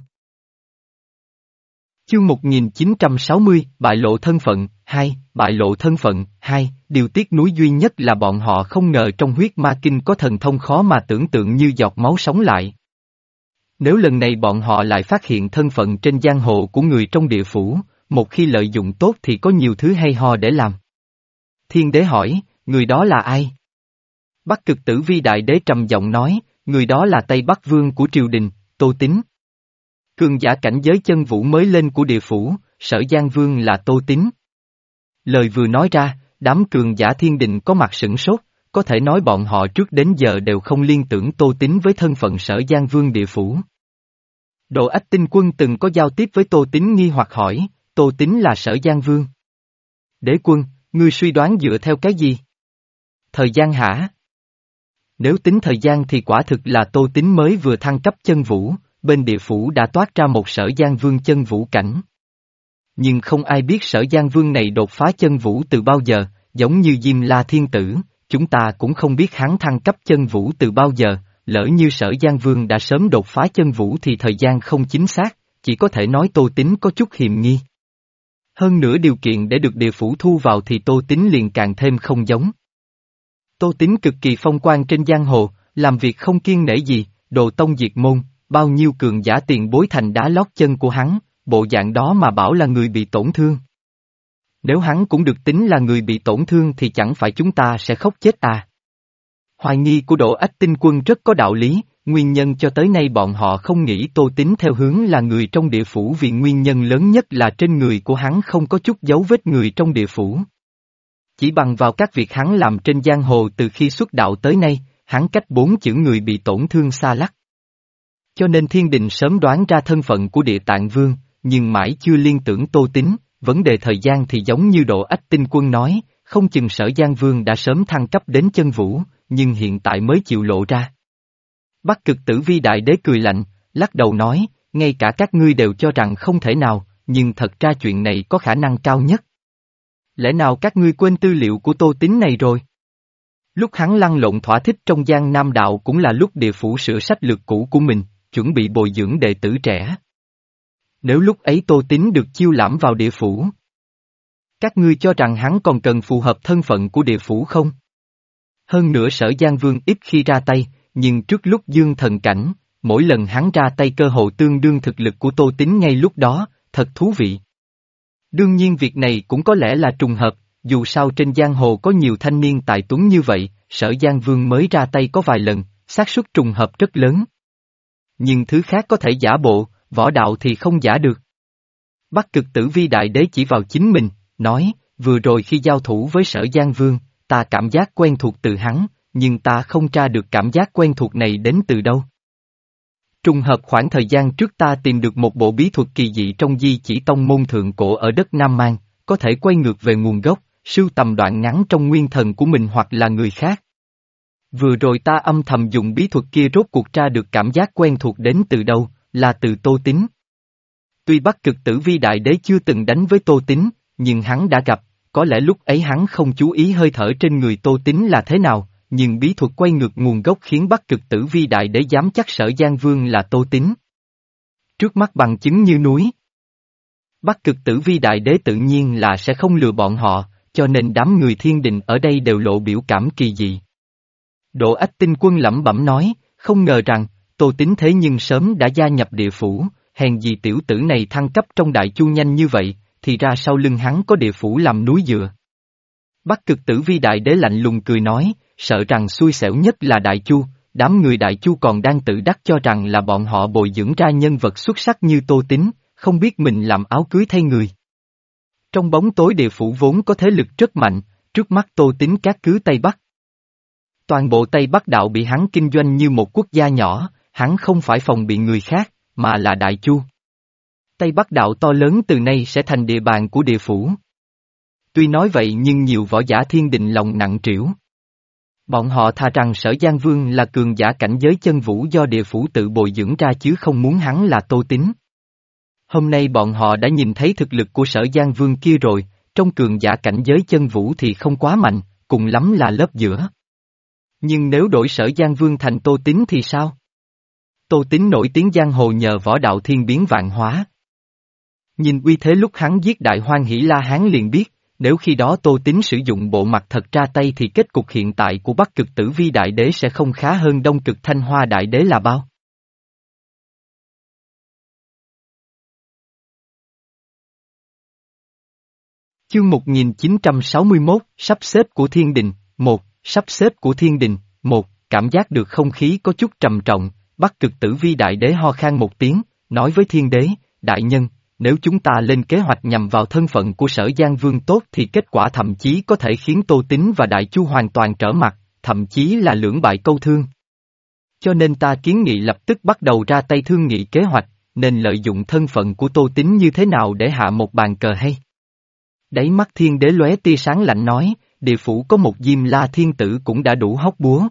Chương một nghìn chín trăm sáu mươi, bại lộ thân phận, hai, bại lộ thân phận, hai, điều tiếc nuối duy nhất là bọn họ không ngờ trong huyết ma kinh có thần thông khó mà tưởng tượng như giọt máu sống lại. Nếu lần này bọn họ lại phát hiện thân phận trên giang hồ của người trong địa phủ, một khi lợi dụng tốt thì có nhiều thứ hay ho để làm. Thiên đế hỏi, người đó là ai? Bắc Cực Tử Vi Đại Đế trầm giọng nói, người đó là Tây Bắc Vương của triều đình, Tô Tín. Cường giả cảnh giới chân vũ mới lên của địa phủ, Sở Giang Vương là Tô Tín. Lời vừa nói ra, đám cường giả thiên định có mặt sửng sốt, có thể nói bọn họ trước đến giờ đều không liên tưởng Tô Tín với thân phận Sở Giang Vương địa phủ. Độ Ách Tinh Quân từng có giao tiếp với Tô Tín nghi hoặc hỏi, Tô Tín là Sở Giang Vương. Đế quân, ngươi suy đoán dựa theo cái gì? Thời gian hả? Nếu tính thời gian thì quả thực là Tô Tín mới vừa thăng cấp chân vũ, bên địa phủ đã toát ra một Sở Giang Vương chân vũ cảnh. Nhưng không ai biết Sở Giang Vương này đột phá chân vũ từ bao giờ, giống như Diêm La Thiên Tử, chúng ta cũng không biết hắn thăng cấp chân vũ từ bao giờ, lỡ như Sở Giang Vương đã sớm đột phá chân vũ thì thời gian không chính xác, chỉ có thể nói Tô Tín có chút hiềm nghi. Hơn nữa điều kiện để được địa phủ thu vào thì Tô Tín liền càng thêm không giống. Tô Tín cực kỳ phong quan trên giang hồ, làm việc không kiêng nể gì, đồ tông diệt môn, bao nhiêu cường giả tiền bối thành đá lót chân của hắn, bộ dạng đó mà bảo là người bị tổn thương. Nếu hắn cũng được tính là người bị tổn thương thì chẳng phải chúng ta sẽ khóc chết à. Hoài nghi của Độ Ách Tinh Quân rất có đạo lý, nguyên nhân cho tới nay bọn họ không nghĩ Tô Tín theo hướng là người trong địa phủ vì nguyên nhân lớn nhất là trên người của hắn không có chút dấu vết người trong địa phủ. Chỉ bằng vào các việc hắn làm trên giang hồ từ khi xuất đạo tới nay, hắn cách bốn chữ người bị tổn thương xa lắc. Cho nên thiên đình sớm đoán ra thân phận của Địa Tạng Vương, nhưng mãi chưa liên tưởng Tô Tín, vấn đề thời gian thì giống như Độ Ách Tinh Quân nói, không chừng Sở Giang Vương đã sớm thăng cấp đến chân vũ, nhưng hiện tại mới chịu lộ ra. Bắc Cực Tử Vi Đại Đế cười lạnh, lắc đầu nói, ngay cả các ngươi đều cho rằng không thể nào, nhưng thật ra chuyện này có khả năng cao nhất. Lẽ nào các ngươi quên tư liệu của Tô Tín này rồi? Lúc hắn lăn lộn thỏa thích trong Giang Nam Đạo cũng là lúc địa phủ sửa sách lược cũ của mình, chuẩn bị bồi dưỡng đệ tử trẻ. Nếu lúc ấy Tô Tín được chiêu lãm vào địa phủ, các ngươi cho rằng hắn còn cần phù hợp thân phận của địa phủ không? Hơn nữa Sở Giang Vương ít khi ra tay, nhưng trước lúc dương thần cảnh, mỗi lần hắn ra tay cơ hội tương đương thực lực của Tô Tín ngay lúc đó, thật thú vị. Đương nhiên việc này cũng có lẽ là trùng hợp, dù sao trên giang hồ có nhiều thanh niên tài tuấn như vậy, Sở Giang Vương mới ra tay có vài lần, xác suất trùng hợp rất lớn. Nhưng thứ khác có thể giả bộ, võ đạo thì không giả được. Bắc Cực Tử Vi Đại Đế chỉ vào chính mình, nói, vừa rồi khi giao thủ với Sở Giang Vương, ta cảm giác quen thuộc từ hắn, nhưng ta không tra được cảm giác quen thuộc này đến từ đâu. Trùng hợp khoảng thời gian trước ta tìm được một bộ bí thuật kỳ dị trong di chỉ tông môn thượng cổ ở đất Nam Mang, có thể quay ngược về nguồn gốc, sưu tầm đoạn ngắn trong nguyên thần của mình hoặc là người khác. Vừa rồi ta âm thầm dùng bí thuật kia rốt cuộc tra được cảm giác quen thuộc đến từ đâu, là từ Tô Tín. Tuy Bắc Cực Tử Vi Đại Đế chưa từng đánh với Tô Tín, nhưng hắn đã gặp, có lẽ lúc ấy hắn không chú ý hơi thở trên người Tô Tín là thế nào, nhưng bí thuật quay ngược nguồn gốc khiến Bắc Cực Tử Vi Đại Đế dám chắc Sở Giang Vương là Tô Tín. Trước mắt bằng chứng như núi. Bắc Cực Tử Vi Đại Đế tự nhiên là sẽ không lừa bọn họ, cho nên đám người thiên đình ở đây đều lộ biểu cảm kỳ dị. Độ Ách Tinh Quân lẩm bẩm nói, không ngờ rằng, Tô Tín thế nhưng sớm đã gia nhập địa phủ, hèn gì tiểu tử này thăng cấp trong đại chu nhanh như vậy, thì ra sau lưng hắn có địa phủ làm núi dựa. Bắc Cực Tử Vi Đại Đế lạnh lùng cười nói, sợ rằng xui xẻo nhất là đại chu, đám người đại chu còn đang tự đắc cho rằng là bọn họ bồi dưỡng ra nhân vật xuất sắc như Tô Tín, không biết mình làm áo cưới thay người. Trong bóng tối địa phủ vốn có thế lực rất mạnh, trước mắt Tô Tín cát cứ Tây Bắc. Toàn bộ Tây Bắc đạo bị hắn kinh doanh như một quốc gia nhỏ, hắn không phải phòng bị người khác, mà là đại chu. Tây Bắc đạo to lớn từ nay sẽ thành địa bàn của địa phủ. Tuy nói vậy nhưng nhiều võ giả thiên định lòng nặng trĩu. Bọn họ thà rằng Sở Giang Vương là cường giả cảnh giới chân vũ do địa phủ tự bồi dưỡng ra chứ không muốn hắn là Tô Tín. Hôm nay bọn họ đã nhìn thấy thực lực của Sở Giang Vương kia rồi, trong cường giả cảnh giới chân vũ thì không quá mạnh, cùng lắm là lớp giữa. Nhưng nếu đổi Sở Giang Vương thành Tô Tín thì sao? Tô Tín nổi tiếng giang hồ nhờ võ đạo thiên biến vạn hóa. Nhìn uy thế lúc hắn giết Đại Hoang Hỷ La Hán liền biết, nếu khi đó Tô Tín sử dụng bộ mặt thật ra tay thì kết cục hiện tại của Bắc Cực Tử Vi Đại Đế sẽ không khá hơn Đông Cực Thanh Hoa Đại Đế là bao. Chương một nghìn chín trăm sáu mươi mốt, sắp xếp của thiên đình, một, sắp xếp của thiên đình, một, cảm giác được không khí có chút trầm trọng, Bắc Cực Tử Vi Đại Đế ho khan một tiếng, nói với thiên đế, đại nhân, nếu chúng ta lên kế hoạch nhằm vào thân phận của Sở Giang Vương tốt thì kết quả thậm chí có thể khiến Tô Tín và Đại Chu hoàn toàn trở mặt, thậm chí là lưỡng bại câu thương. Cho nên ta kiến nghị lập tức bắt đầu ra tay thương nghị kế hoạch, nên lợi dụng thân phận của Tô Tín như thế nào để hạ một bàn cờ hay. Đáy mắt thiên đế lóe tia sáng lạnh nói, địa phủ có một Diêm La Thiên Tử cũng đã đủ hóc búa.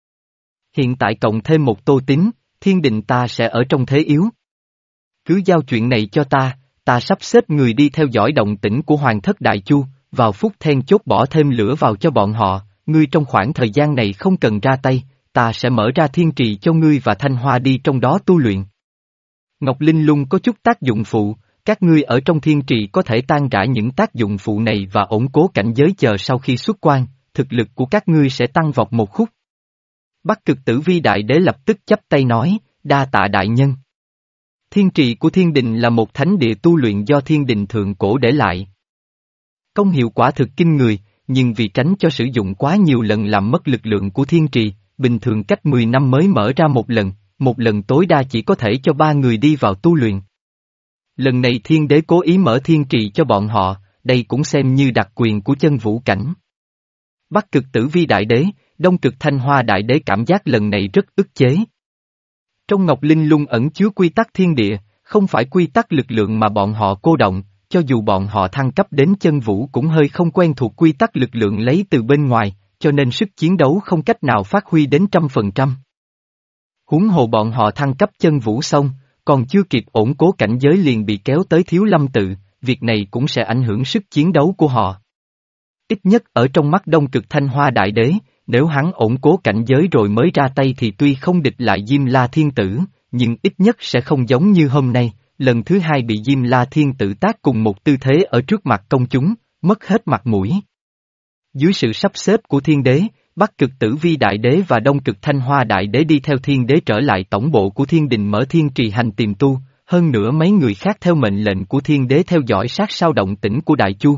Hiện tại cộng thêm một Tô Tín, thiên định ta sẽ ở trong thế yếu. Cứ giao chuyện này cho ta, ta sắp xếp người đi theo dõi động tĩnh của Hoàng thất Đại Chu, vào phút then chốt bỏ thêm lửa vào cho bọn họ, ngươi trong khoảng thời gian này không cần ra tay, ta sẽ mở ra thiên trì cho ngươi và Thanh Hoa đi trong đó tu luyện. Ngọc Linh Lung có chút tác dụng phụ, các ngươi ở trong thiên trì có thể tan rã những tác dụng phụ này và ổn cố cảnh giới chờ sau khi xuất quan, thực lực của các ngươi sẽ tăng vọt một khúc. Bắc Cực Tử Vi Đại Đế lập tức chắp tay nói, đa tạ đại nhân. Thiên trì của thiên đình là một thánh địa tu luyện do thiên đình thượng cổ để lại. Công hiệu quả thực kinh người, nhưng vì tránh cho sử dụng quá nhiều lần làm mất lực lượng của thiên trì, bình thường cách mười năm mới mở ra một lần, một lần tối đa chỉ có thể cho ba người đi vào tu luyện. Lần này thiên đế cố ý mở thiên trì cho bọn họ, đây cũng xem như đặc quyền của chân vũ cảnh. Bắc Cực Tử Vi Đại Đế, Đông Cực Thanh Hoa Đại Đế cảm giác lần này rất ức chế. Trong Ngọc Linh Lung ẩn chứa quy tắc thiên địa, không phải quy tắc lực lượng mà bọn họ cô động, cho dù bọn họ thăng cấp đến chân vũ cũng hơi không quen thuộc quy tắc lực lượng lấy từ bên ngoài, cho nên sức chiến đấu không cách nào phát huy đến trăm phần trăm. Huống hồ bọn họ thăng cấp chân vũ xong, còn chưa kịp ổn cố cảnh giới liền bị kéo tới Thiếu Lâm Tự, việc này cũng sẽ ảnh hưởng sức chiến đấu của họ. Ít nhất ở trong mắt Đông Cực Thanh Hoa Đại Đế, nếu hắn ổn cố cảnh giới rồi mới ra tay thì tuy không địch lại Diêm La Thiên Tử, nhưng ít nhất sẽ không giống như hôm nay, lần thứ hai bị Diêm La Thiên Tử tác cùng một tư thế ở trước mặt công chúng, mất hết mặt mũi. Dưới sự sắp xếp của thiên đế, Bắc Cực Tử Vi Đại Đế và Đông Cực Thanh Hoa Đại Đế đi theo thiên đế trở lại tổng bộ của thiên đình mở thiên trì hành tìm tu, hơn nữa mấy người khác theo mệnh lệnh của thiên đế theo dõi sát sao động tĩnh của Đại Chu.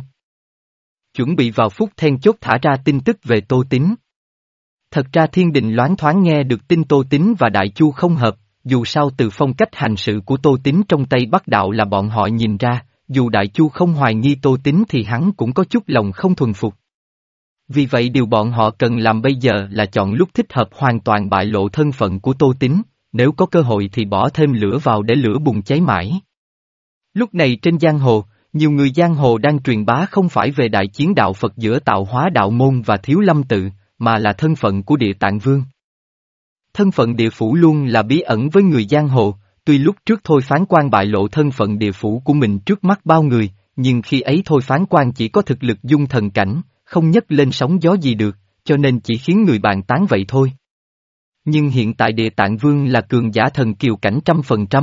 Chuẩn bị vào phút then chốt thả ra tin tức về Tô Tín. Thật ra thiên đình loáng thoáng nghe được tin Tô Tín và Đại Chu không hợp, dù sao từ phong cách hành sự của Tô Tín trong Tây Bắc đạo là bọn họ nhìn ra, dù Đại Chu không hoài nghi Tô Tín thì hắn cũng có chút lòng không thuần phục. Vì vậy điều bọn họ cần làm bây giờ là chọn lúc thích hợp hoàn toàn bại lộ thân phận của Tô Tín, nếu có cơ hội thì bỏ thêm lửa vào để lửa bùng cháy mãi. Lúc này trên giang hồ, nhiều người giang hồ đang truyền bá không phải về đại chiến đạo Phật giữa Tạo Hóa Đạo Môn và Thiếu Lâm Tự, mà là thân phận của Địa Tạng Vương. Thân phận địa phủ luôn là bí ẩn với người giang hồ, tuy lúc trước Thôi Phán Quan bại lộ thân phận địa phủ của mình trước mắt bao người, nhưng khi ấy Thôi Phán Quan chỉ có thực lực dung thần cảnh, không nhấc lên sóng gió gì được, cho nên chỉ khiến người bàn tán vậy thôi. Nhưng hiện tại Địa Tạng Vương là cường giả thần kiều cảnh trăm phần trăm,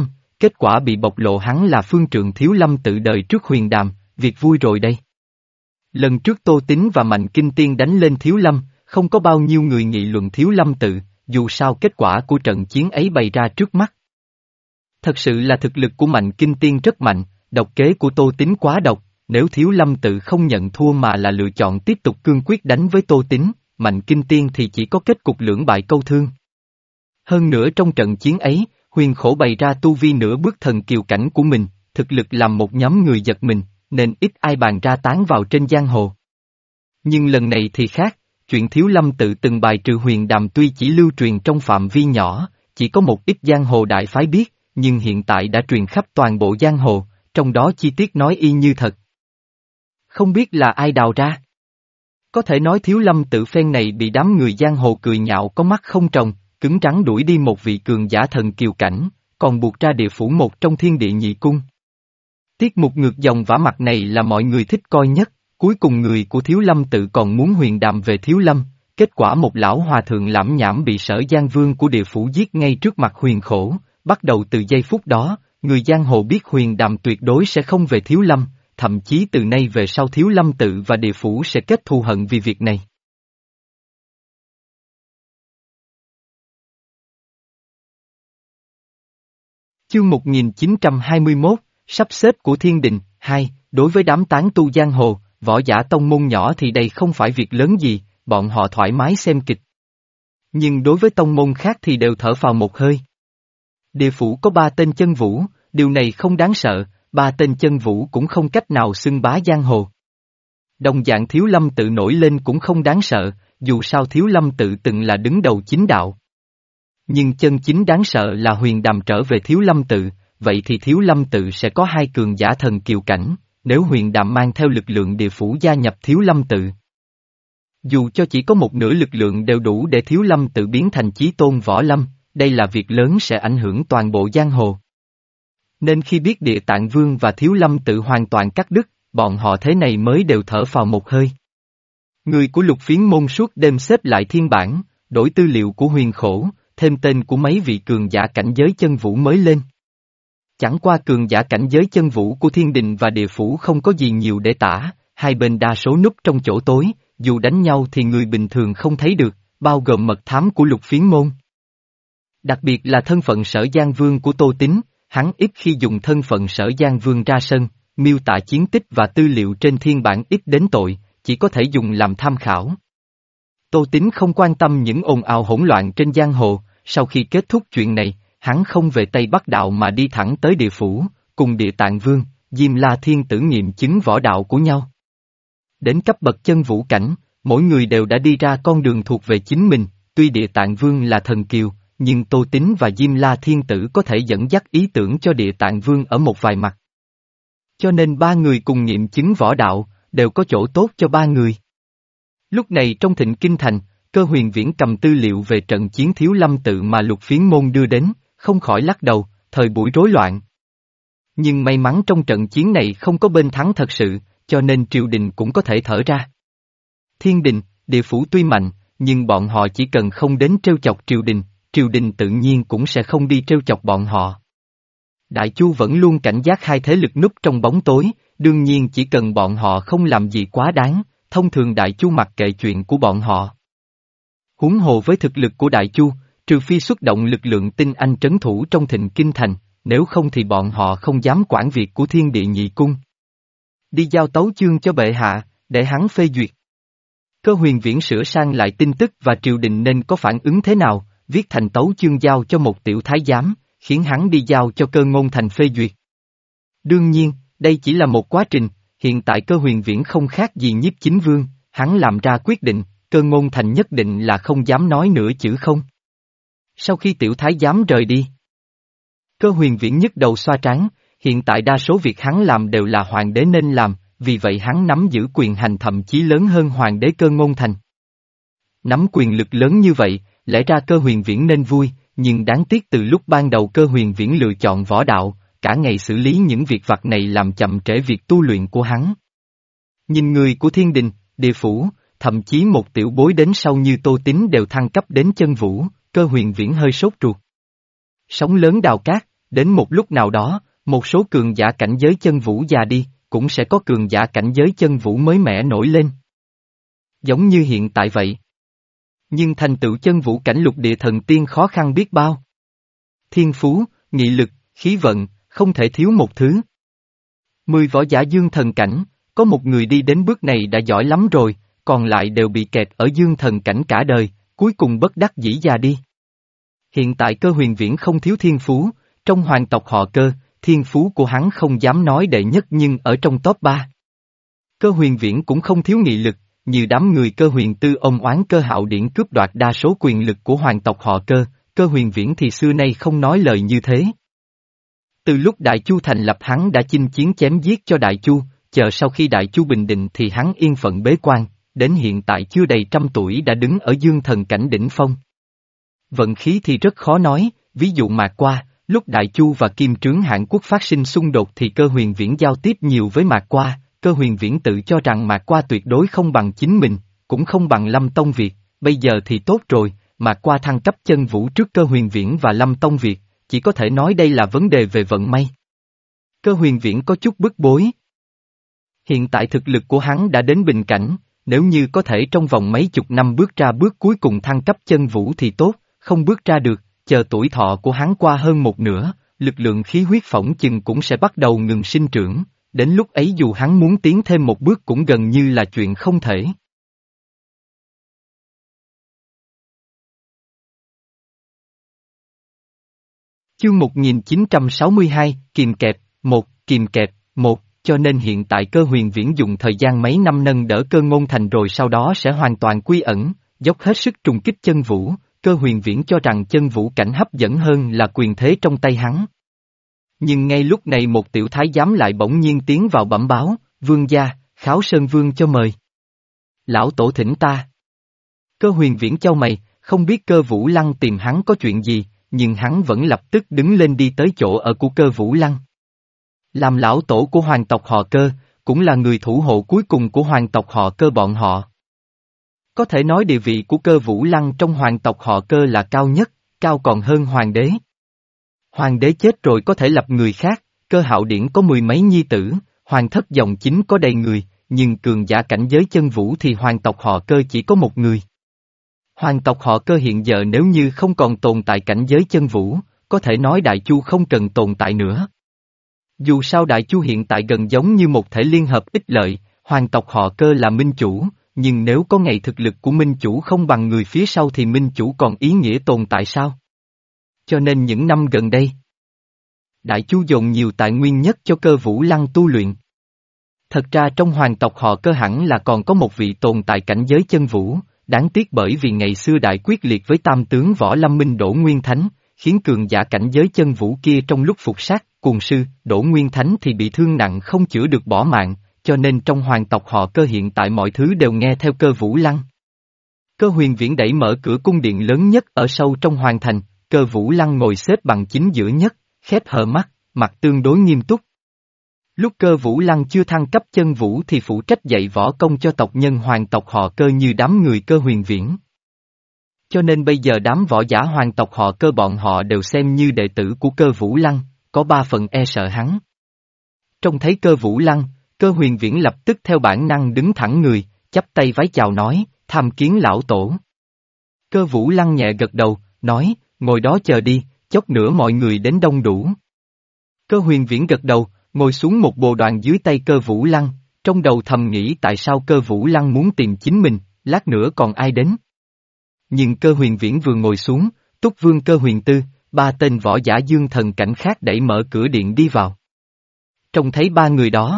kết quả bị bộc lộ hắn là phương trượng thiếu lâm tự đời trước Huyền Đàm, việc vui rồi đây. Lần trước Tô Tín và Mạnh Kinh Tiên đánh lên thiếu lâm, không có bao nhiêu người nghị luận thiếu lâm tự, dù sao kết quả của trận chiến ấy bày ra trước mắt. Thật sự là thực lực của Mạnh Kinh Tiên rất mạnh, độc kế của Tô Tín quá độc, nếu thiếu lâm tự không nhận thua mà là lựa chọn tiếp tục cương quyết đánh với Tô Tín, Mạnh Kinh Tiên thì chỉ có kết cục lưỡng bại câu thương. Hơn nữa trong trận chiến ấy, Huyền Khổ bày ra tu vi nửa bước thần kiều cảnh của mình, thực lực làm một nhóm người giật mình, nên ít ai bàn ra tán vào trên giang hồ. Nhưng lần này thì khác, chuyện thiếu lâm tự từng bài trừ Huyền Đàm tuy chỉ lưu truyền trong phạm vi nhỏ, chỉ có một ít giang hồ đại phái biết, nhưng hiện tại đã truyền khắp toàn bộ giang hồ, trong đó chi tiết nói y như thật. Không biết là ai đào ra. Có thể nói thiếu lâm tự phen này bị đám người giang hồ cười nhạo có mắt không tròng, cứng rắn đuổi đi một vị cường giả thần kiều cảnh, còn buộc ra địa phủ một trong thiên địa nhị cung. Tiết mục ngược dòng vả mặt này là mọi người thích coi nhất, cuối cùng người của thiếu lâm tự còn muốn Huyền Đàm về thiếu lâm, kết quả một lão hòa thượng lãm nhảm bị Sở Giang Vương của địa phủ giết ngay trước mặt Huyền Khổ, bắt đầu từ giây phút đó, người giang hồ biết Huyền Đàm tuyệt đối sẽ không về thiếu lâm, thậm chí từ nay về sau thiếu lâm tự và địa phủ sẽ kết thù hận vì việc này. Chương một nghìn chín trăm hai mươi mốt, sắp xếp của thiên đình, hai, đối với đám tán tu giang hồ, võ giả tông môn nhỏ thì đây không phải việc lớn gì, bọn họ thoải mái xem kịch. Nhưng đối với tông môn khác thì đều thở phào một hơi. Địa phủ có ba tên chân vũ, điều này không đáng sợ, ba tên chân vũ cũng không cách nào xưng bá giang hồ. Đồng dạng thiếu lâm tự nổi lên cũng không đáng sợ, dù sao thiếu lâm tự từng là đứng đầu chính đạo. Nhưng chân chính đáng sợ là Huyền Đàm trở về thiếu lâm tự, vậy thì thiếu lâm tự sẽ có hai cường giả thần kiều cảnh, nếu Huyền Đàm mang theo lực lượng địa phủ gia nhập thiếu lâm tự. Dù cho chỉ có một nửa lực lượng đều đủ để thiếu lâm tự biến thành chí tôn võ lâm, đây là việc lớn sẽ ảnh hưởng toàn bộ giang hồ. Nên khi biết Địa Tạng Vương và thiếu lâm tự hoàn toàn cắt đứt, bọn họ thế này mới đều thở phào một hơi. Người của Lục Phiến môn suốt đêm xếp lại thiên bản, đổi tư liệu của Huyền Khổ, thêm tên của mấy vị cường giả cảnh giới chân vũ mới lên. Chẳng qua cường giả cảnh giới chân vũ của thiên đình và địa phủ không có gì nhiều để tả, hai bên đa số núp trong chỗ tối, dù đánh nhau thì người bình thường không thấy được, bao gồm mật thám của Lục Phiến môn. Đặc biệt là thân phận Sở Giang Vương của Tô Tín, hắn ít khi dùng thân phận Sở Giang Vương ra sân, miêu tả chiến tích và tư liệu trên thiên bản ít đến tội, chỉ có thể dùng làm tham khảo. Tô Tín không quan tâm những ồn ào hỗn loạn trên giang hồ, sau khi kết thúc chuyện này, hắn không về Tây Bắc Đạo mà đi thẳng tới địa phủ, cùng Địa Tạng Vương, Diêm La Thiên Tử nghiệm chứng võ đạo của nhau. Đến cấp bậc chân vũ cảnh, mỗi người đều đã đi ra con đường thuộc về chính mình, tuy Địa Tạng Vương là thần kiều, nhưng Tô Tín và Diêm La Thiên Tử có thể dẫn dắt ý tưởng cho Địa Tạng Vương ở một vài mặt. Cho nên ba người cùng nghiệm chứng võ đạo, đều có chỗ tốt cho ba người. Lúc này trong Thịnh Kinh Thành, Cơ Huyền Viễn cầm tư liệu về trận chiến thiếu lâm tự mà Lục Phiến môn đưa đến, không khỏi lắc đầu, thời buổi rối loạn. Nhưng may mắn trong trận chiến này không có bên thắng thật sự, cho nên triều đình cũng có thể thở ra. Thiên đình, địa phủ tuy mạnh, nhưng bọn họ chỉ cần không đến trêu chọc triều đình, triều đình tự nhiên cũng sẽ không đi trêu chọc bọn họ. Đại Chu vẫn luôn cảnh giác hai thế lực núp trong bóng tối, đương nhiên chỉ cần bọn họ không làm gì quá đáng, thông thường Đại Chu mặc kệ chuyện của bọn họ. Huống hồ với thực lực của Đại Chu, trừ phi xuất động lực lượng tinh anh trấn thủ trong Thịnh Kinh Thành, nếu không thì bọn họ không dám quản việc của thiên địa nhị cung. Đi giao tấu chương cho bệ hạ, để hắn phê duyệt. Cơ Huyền Viễn sửa sang lại tin tức và triều đình nên có phản ứng thế nào, viết thành tấu chương giao cho một tiểu thái giám, khiến hắn đi giao cho Cơ Ngôn Thành phê duyệt. Đương nhiên, đây chỉ là một quá trình, hiện tại Cơ Huyền Viễn không khác gì Nhiếp Chính Vương, hắn làm ra quyết định, Cơ Ngôn Thành nhất định là không dám nói nửa chữ không. Sau khi tiểu thái giám rời đi, Cơ Huyền Viễn nhức đầu xoa trán, hiện tại đa số việc hắn làm đều là hoàng đế nên làm, vì vậy hắn nắm giữ quyền hành thậm chí lớn hơn hoàng đế Cơ Ngôn Thành. Nắm quyền lực lớn như vậy, lẽ ra Cơ Huyền Viễn nên vui, nhưng đáng tiếc từ lúc ban đầu Cơ Huyền Viễn lựa chọn võ đạo, cả ngày xử lý những việc vặt này làm chậm trễ việc tu luyện của hắn. Nhìn người của thiên đình, địa phủ, thậm chí một tiểu bối đến sau như Tô Tín đều thăng cấp đến chân vũ, Cơ Huyền Viễn hơi sốt ruột. Sóng lớn đào cát, đến một lúc nào đó, một số cường giả cảnh giới chân vũ già đi, cũng sẽ có cường giả cảnh giới chân vũ mới mẻ nổi lên. Giống như hiện tại vậy. Nhưng thành tựu chân vũ cảnh lục địa thần tiên khó khăn biết bao. Thiên phú, nghị lực, khí vận, không thể thiếu một thứ. Mười võ giả dương thần cảnh, có một người đi đến bước này đã giỏi lắm rồi, còn lại đều bị kẹt ở dương thần cảnh cả đời, cuối cùng bất đắc dĩ già đi. Hiện tại Cơ Huyền Viễn không thiếu thiên phú, trong hoàng tộc họ Cơ, thiên phú của hắn không dám nói đệ nhất nhưng ở trong top ba. Cơ Huyền Viễn cũng không thiếu nghị lực, như đám người Cơ Huyền Tư ông oán Cơ Hạo Điển cướp đoạt đa số quyền lực của hoàng tộc họ Cơ, Cơ Huyền Viễn thì xưa nay không nói lời như thế. Từ lúc Đại Chu thành lập hắn đã chinh chiến chém giết cho Đại Chu, chờ sau khi Đại Chu bình định thì hắn yên phận bế quan, đến hiện tại chưa đầy trăm tuổi đã đứng ở dương thần cảnh đỉnh phong. Vận khí thì rất khó nói, ví dụ Mạc Qua, lúc Đại Chu và Kim Trướng Hãn Quốc phát sinh xung đột thì Cơ Huyền Viễn giao tiếp nhiều với Mạc Qua, Cơ Huyền Viễn tự cho rằng Mạc Qua tuyệt đối không bằng chính mình, cũng không bằng Lâm Tông Việt, bây giờ thì tốt rồi, Mạc Qua thăng cấp chân vũ trước Cơ Huyền Viễn và Lâm Tông Việt, chỉ có thể nói đây là vấn đề về vận may. Cơ Huyền Viễn có chút bức bối. Hiện tại thực lực của hắn đã đến bình cảnh, nếu như có thể trong vòng mấy chục năm bước ra bước cuối cùng thăng cấp chân vũ thì tốt, không bước ra được, chờ tuổi thọ của hắn qua hơn một nửa, lực lượng khí huyết phỏng chừng cũng sẽ bắt đầu ngừng sinh trưởng, đến lúc ấy dù hắn muốn tiến thêm một bước cũng gần như là chuyện không thể. Chương một nghìn chín trăm sáu mươi hai, Kìm Kẹp, một, Kìm Kẹp, một, cho nên hiện tại Cơ Huyền Viễn dùng thời gian mấy năm nâng đỡ Cơ Ngôn Thành rồi sau đó sẽ hoàn toàn quy ẩn, dốc hết sức trùng kích chân vũ, Cơ Huyền Viễn cho rằng chân vũ cảnh hấp dẫn hơn là quyền thế trong tay hắn. Nhưng ngay lúc này một tiểu thái giám lại bỗng nhiên tiến vào bẩm báo, vương gia, Kháo Sơn Vương cho mời. Lão tổ thỉnh ta. Cơ Huyền Viễn chau mày, không biết Cơ Vũ Lăng tìm hắn có chuyện gì, nhưng hắn vẫn lập tức đứng lên đi tới chỗ ở của Cơ Vũ Lăng. Làm lão tổ của hoàng tộc họ Cơ, cũng là người thủ hộ cuối cùng của hoàng tộc họ Cơ bọn họ. Có thể nói địa vị của Cơ Vũ Lăng trong hoàng tộc họ Cơ là cao nhất, cao còn hơn hoàng đế. Hoàng đế chết rồi có thể lập người khác, Cơ Hạo Điển có mười mấy nhi tử, hoàng thất dòng chính có đầy người, nhưng cường giả cảnh giới chân vũ thì hoàng tộc họ Cơ chỉ có một người. Hoàng tộc họ Cơ hiện giờ nếu như không còn tồn tại cảnh giới chân vũ, có thể nói Đại Chu không cần tồn tại nữa. Dù sao Đại Chu hiện tại gần giống như một thể liên hợp ích lợi, hoàng tộc họ Cơ là minh chủ, nhưng nếu có ngày thực lực của minh chủ không bằng người phía sau thì minh chủ còn ý nghĩa tồn tại sao? Cho nên những năm gần đây, Đại Chu dồn nhiều tài nguyên nhất cho Cơ Vũ Lăng tu luyện. Thật ra trong hoàng tộc họ Cơ hẳn là còn có một vị tồn tại cảnh giới chân vũ, đáng tiếc bởi vì ngày xưa đại quyết liệt với tam tướng Võ Lâm Minh Đỗ Nguyên Thánh, khiến cường giả cảnh giới chân vũ kia trong lúc phục sát, cuồng sư, Đỗ Nguyên Thánh thì bị thương nặng không chữa được bỏ mạng, cho nên trong hoàng tộc họ Cơ hiện tại mọi thứ đều nghe theo Cơ Vũ Lăng. Cơ Huyền Viễn đẩy mở cửa cung điện lớn nhất ở sâu trong hoàng thành, Cơ Vũ Lăng ngồi xếp bằng chính giữa nhất, khép hờ mắt, mặt tương đối nghiêm túc. Lúc Cơ Vũ Lăng chưa thăng cấp chân vũ thì phụ trách dạy võ công cho tộc nhân hoàng tộc họ Cơ như đám người Cơ Huyền Viễn. Cho nên bây giờ đám võ giả hoàng tộc họ Cơ bọn họ đều xem như đệ tử của Cơ Vũ Lăng, có ba phần e sợ hắn. Trông thấy Cơ Vũ Lăng, Cơ Huyền Viễn lập tức theo bản năng đứng thẳng người, chắp tay vái chào nói, tham kiến lão tổ. Cơ Vũ Lăng nhẹ gật đầu, nói, ngồi đó chờ đi, chốc nữa mọi người đến đông đủ. Cơ Huyền Viễn gật đầu, ngồi xuống một bồ đoàn dưới tay Cơ Vũ Lăng, trong đầu thầm nghĩ tại sao Cơ Vũ Lăng muốn tìm chính mình, lát nữa còn ai đến. Nhưng Cơ Huyền Viễn vừa ngồi xuống, Túc Vương Cơ Huyền Tư, ba tên võ giả dương thần cảnh khác đẩy mở cửa điện đi vào. Trông thấy ba người đó,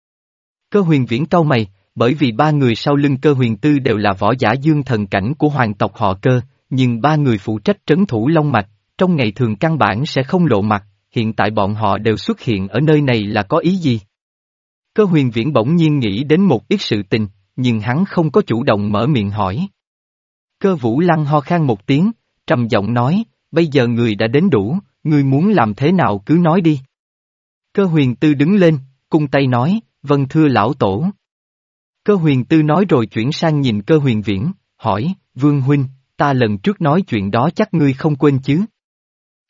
Cơ Huyền Viễn cau mày, bởi vì ba người sau lưng Cơ Huyền Tư đều là võ giả dương thần cảnh của hoàng tộc họ Cơ, nhưng ba người phụ trách trấn thủ Long Mạch, trong ngày thường căn bản sẽ không lộ mặt, hiện tại bọn họ đều xuất hiện ở nơi này là có ý gì? Cơ Huyền Viễn bỗng nhiên nghĩ đến một ít sự tình, nhưng hắn không có chủ động mở miệng hỏi. Cơ Vũ Lăng ho khan một tiếng, trầm giọng nói, bây giờ người đã đến đủ, ngươi muốn làm thế nào cứ nói đi. Cơ Huyền Tư đứng lên, cung tay nói, vâng thưa lão tổ. Cơ Huyền Tư nói rồi chuyển sang nhìn Cơ Huyền Viễn, hỏi, Vương Huynh, ta lần trước nói chuyện đó chắc ngươi không quên chứ?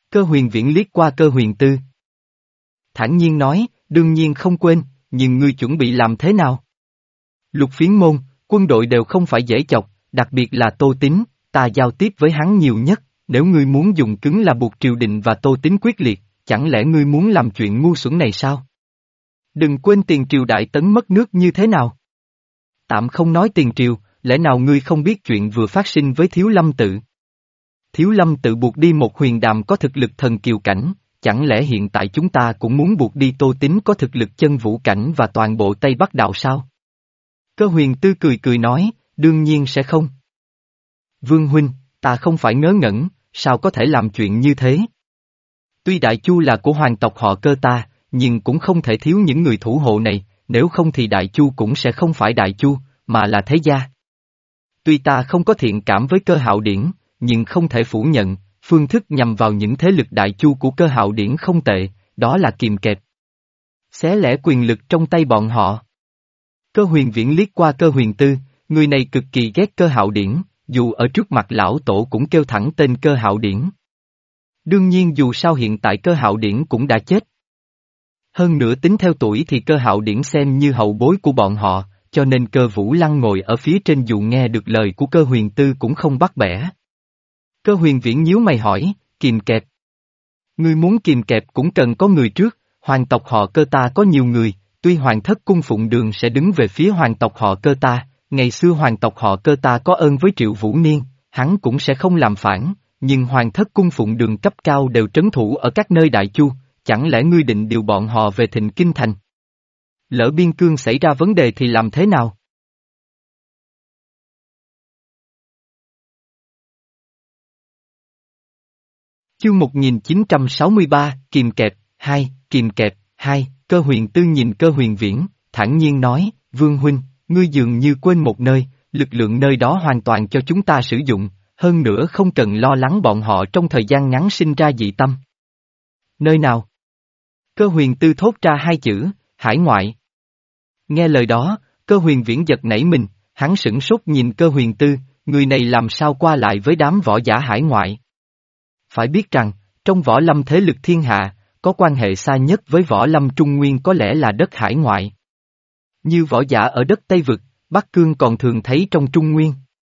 Cơ huyền viễn liếc qua cơ huyền tư. Thản nhiên nói, đương nhiên không quên, nhưng ngươi chuẩn bị làm thế nào? Lục Phiến Môn, quân đội đều không phải dễ chọc, đặc biệt là Tô Tín, ta giao tiếp với hắn nhiều nhất, nếu ngươi muốn dùng cứng là buộc triều đình và Tô Tín quyết liệt, chẳng lẽ ngươi muốn làm chuyện ngu xuẩn này sao? Đừng quên tiền triều Đại Tấn mất nước như thế nào? Tạm không nói tiền triều, lẽ nào ngươi không biết chuyện vừa phát sinh với Thiếu Lâm Tự? Thiếu Lâm Tự buộc đi một huyền đàm có thực lực thần kiều cảnh, chẳng lẽ hiện tại chúng ta cũng muốn buộc đi Tô Tín có thực lực chân vũ cảnh và toàn bộ Tây Bắc đạo sao? Cơ huyền tư cười cười nói, đương nhiên sẽ không. Vương huynh, ta không phải ngớ ngẩn, sao có thể làm chuyện như thế? Tuy Đại Chu là của hoàng tộc họ Cơ ta, nhưng cũng không thể thiếu những người thủ hộ này, nếu không thì Đại Chu cũng sẽ không phải Đại Chu, mà là thế gia. Tuy ta không có thiện cảm với Cơ Hạo Điển, nhưng không thể phủ nhận, phương thức nhằm vào những thế lực Đại Chu của Cơ Hạo Điển không tệ, đó là kìm kẹp. Xé lẻ quyền lực trong tay bọn họ. Cơ huyền viễn liếc qua cơ huyền tư, người này cực kỳ ghét Cơ Hạo Điển, dù ở trước mặt lão tổ cũng kêu thẳng tên Cơ Hạo Điển. Đương nhiên dù sao hiện tại Cơ Hạo Điển cũng đã chết. Hơn nữa tính theo tuổi thì Cơ Hạo Điển xem như hậu bối của bọn họ, cho nên Cơ Vũ Lăng ngồi ở phía trên dù nghe được lời của Cơ huyền tư cũng không bắt bẻ. Cơ huyền viễn nhíu mày hỏi, kìm kẹp. Ngươi muốn kìm kẹp cũng cần có người trước, hoàng tộc họ Cơ ta có nhiều người, tuy hoàng thất cung phụng đường sẽ đứng về phía hoàng tộc họ Cơ ta, ngày xưa hoàng tộc họ Cơ ta có ơn với Triệu Vũ Niên, hắn cũng sẽ không làm phản, nhưng hoàng thất cung phụng đường cấp cao đều trấn thủ ở các nơi Đại Chu, chẳng lẽ ngươi định điều bọn họ về Thịnh Kinh Thành? Lỡ biên cương xảy ra vấn đề thì làm thế nào? Chương một nghìn chín trăm sáu mươi ba, kìm kẹp, hai, kìm kẹp, hai, Cơ huyền tư nhìn Cơ huyền viễn, thản nhiên nói, Vương huynh, ngươi dường như quên một nơi, lực lượng nơi đó hoàn toàn cho chúng ta sử dụng, hơn nữa không cần lo lắng bọn họ trong thời gian ngắn sinh ra dị tâm. Nơi nào? Cơ huyền tư thốt ra hai chữ, hải ngoại. Nghe lời đó, Cơ huyền viễn giật nảy mình, hắn sửng sốt nhìn Cơ huyền tư, người này làm sao qua lại với đám võ giả hải ngoại. Phải biết rằng, trong võ lâm thế lực thiên hạ, có quan hệ xa nhất với võ lâm Trung Nguyên có lẽ là đất hải ngoại. Như võ giả ở đất Tây Vực, Bắc Cương còn thường thấy trong Trung Nguyên.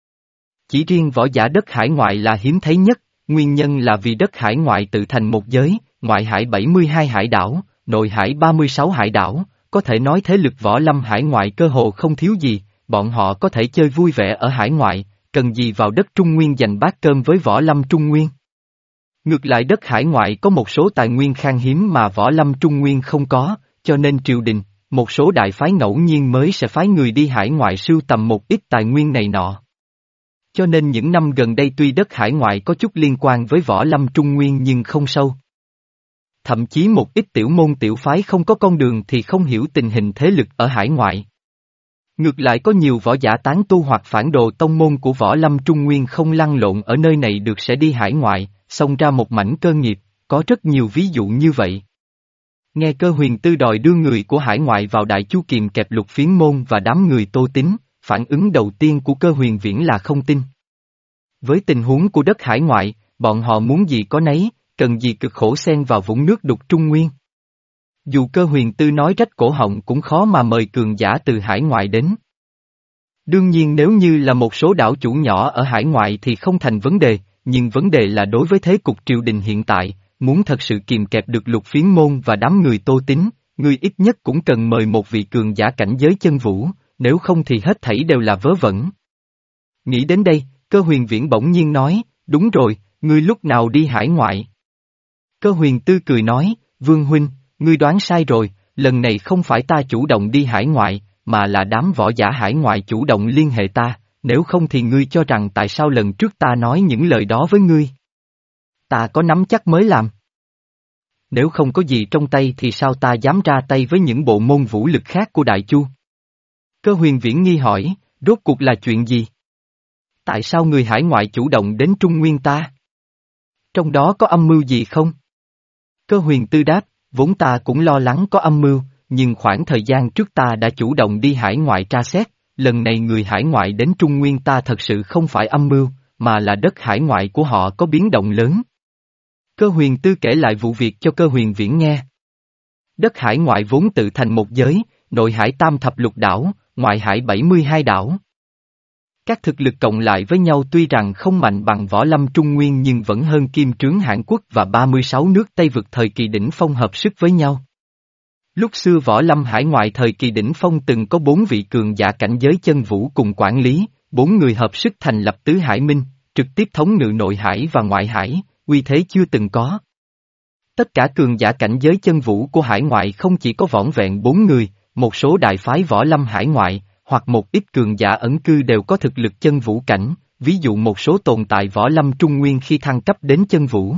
Chỉ riêng võ giả đất hải ngoại là hiếm thấy nhất, nguyên nhân là vì đất hải ngoại tự thành một giới, ngoại hải bảy mươi hai hải đảo, nội hải ba mươi sáu hải đảo, có thể nói thế lực võ lâm hải ngoại cơ hồ không thiếu gì, bọn họ có thể chơi vui vẻ ở hải ngoại, cần gì vào đất Trung Nguyên giành bát cơm với võ lâm Trung Nguyên. Ngược lại đất hải ngoại có một số tài nguyên khan hiếm mà võ lâm Trung Nguyên không có, cho nên triều đình, một số đại phái ngẫu nhiên mới sẽ phái người đi hải ngoại sưu tầm một ít tài nguyên này nọ. Cho nên những năm gần đây tuy đất hải ngoại có chút liên quan với võ lâm Trung Nguyên nhưng không sâu. Thậm chí một ít tiểu môn tiểu phái không có con đường thì không hiểu tình hình thế lực ở hải ngoại. Ngược lại có nhiều võ giả tán tu hoặc phản đồ tông môn của võ lâm Trung Nguyên không lăn lộn ở nơi này được sẽ đi hải ngoại, xông ra một mảnh cơ nghiệp, có rất nhiều ví dụ như vậy. Nghe Cơ huyền tư đòi đưa người của hải ngoại vào Đại Chu kìm kẹp Lục Phiến Môn và đám người Tô Tín, phản ứng đầu tiên của Cơ huyền viễn là không tin. Với tình huống của đất hải ngoại, bọn họ muốn gì có nấy, cần gì cực khổ xen vào vũng nước đục Trung Nguyên. Dù Cơ huyền tư nói rách cổ họng cũng khó mà mời cường giả từ hải ngoại đến. Đương nhiên nếu như là một số đảo chủ nhỏ ở hải ngoại thì không thành vấn đề, nhưng vấn đề là đối với thế cục triều đình hiện tại, muốn thật sự kìm kẹp được Lục Phiến Môn và đám người Tô Tín, người ít nhất cũng cần mời một vị cường giả cảnh giới chân vũ, nếu không thì hết thảy đều là vớ vẩn. Nghĩ đến đây, Cơ huyền viễn bỗng nhiên nói, đúng rồi, ngươi lúc nào đi hải ngoại? Cơ huyền tư cười nói, Vương huynh, ngươi đoán sai rồi, lần này không phải ta chủ động đi hải ngoại, mà là đám võ giả hải ngoại chủ động liên hệ ta, nếu không thì ngươi cho rằng tại sao lần trước ta nói những lời đó với ngươi? Ta có nắm chắc mới làm. Nếu không có gì trong tay thì sao ta dám ra tay với những bộ môn vũ lực khác của Đại Chu? Cơ huyền viễn nghi hỏi, rốt cuộc là chuyện gì? Tại sao người hải ngoại chủ động đến Trung Nguyên ta? Trong đó có âm mưu gì không? Cơ huyền tư đáp, vốn ta cũng lo lắng có âm mưu, nhưng khoảng thời gian trước ta đã chủ động đi hải ngoại tra xét, lần này người hải ngoại đến Trung Nguyên ta thật sự không phải âm mưu, mà là đất hải ngoại của họ có biến động lớn. Cơ huyền tư kể lại vụ việc cho cơ huyền viễn nghe. Đất hải ngoại vốn tự thành một giới, nội hải tam thập lục đảo, ngoại hải bảy mươi hai đảo. Các thực lực cộng lại với nhau tuy rằng không mạnh bằng võ lâm Trung Nguyên nhưng vẫn hơn Kim Trướng Hãn Quốc và ba mươi sáu nước Tây vực thời kỳ đỉnh phong hợp sức với nhau. Lúc xưa võ lâm hải ngoại thời kỳ đỉnh phong từng có bốn vị cường giả cảnh giới chân vũ cùng quản lý, bốn người hợp sức thành lập Tứ Hải Minh, trực tiếp thống ngự nội hải và ngoại hải, uy thế chưa từng có. Tất cả cường giả cảnh giới chân vũ của hải ngoại không chỉ có vỏn vẹn bốn người, một số đại phái võ lâm hải ngoại, hoặc một ít cường giả ẩn cư đều có thực lực chân vũ cảnh, ví dụ một số tồn tại võ lâm Trung Nguyên khi thăng cấp đến chân vũ.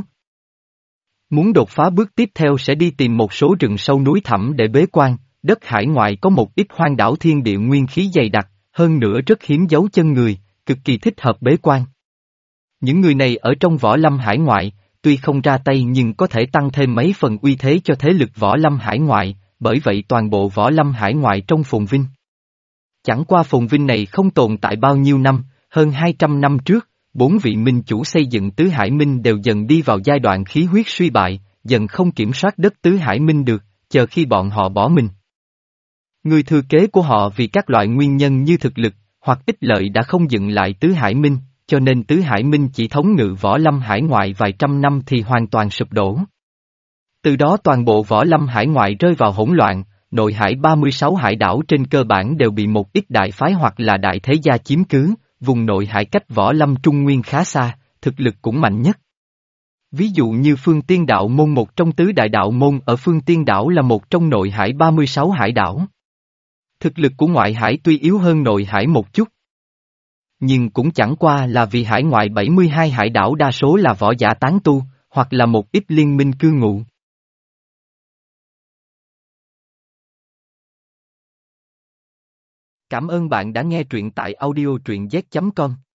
Muốn đột phá bước tiếp theo sẽ đi tìm một số rừng sâu núi thẳm để bế quan, đất hải ngoại có một ít hoang đảo thiên địa nguyên khí dày đặc, hơn nữa rất hiếm dấu chân người, cực kỳ thích hợp bế quan. Những người này ở trong võ lâm hải ngoại, tuy không ra tay nhưng có thể tăng thêm mấy phần uy thế cho thế lực võ lâm hải ngoại, bởi vậy toàn bộ võ lâm hải ngoại trong phồn vinh. Chẳng qua phồn vinh này không tồn tại bao nhiêu năm, hơn hai trăm năm trước, bốn vị minh chủ xây dựng Tứ Hải Minh đều dần đi vào giai đoạn khí huyết suy bại, dần không kiểm soát đất Tứ Hải Minh được, chờ khi bọn họ bỏ mình. Người thừa kế của họ vì các loại nguyên nhân như thực lực, hoặc ích lợi đã không dựng lại Tứ Hải Minh, cho nên Tứ Hải Minh chỉ thống ngự võ lâm hải ngoại vài trăm năm thì hoàn toàn sụp đổ. Từ đó toàn bộ võ lâm hải ngoại rơi vào hỗn loạn, nội hải ba mươi sáu hải đảo trên cơ bản đều bị một ít đại phái hoặc là đại thế gia chiếm cứ, vùng nội hải cách võ lâm Trung Nguyên khá xa, thực lực cũng mạnh nhất. Ví dụ như Phương Tiên Đạo Môn, một trong tứ đại đạo môn ở Phương Tiên Đảo, là một trong nội hải ba mươi sáu hải đảo. Thực lực của ngoại hải tuy yếu hơn nội hải một chút, nhưng cũng chẳng qua là vì hải ngoại bảy mươi hai hải đảo đa số là võ giả tán tu, hoặc là một ít liên minh cư ngụ. Cảm ơn bạn đã nghe truyện tại audio truyện z chấm com.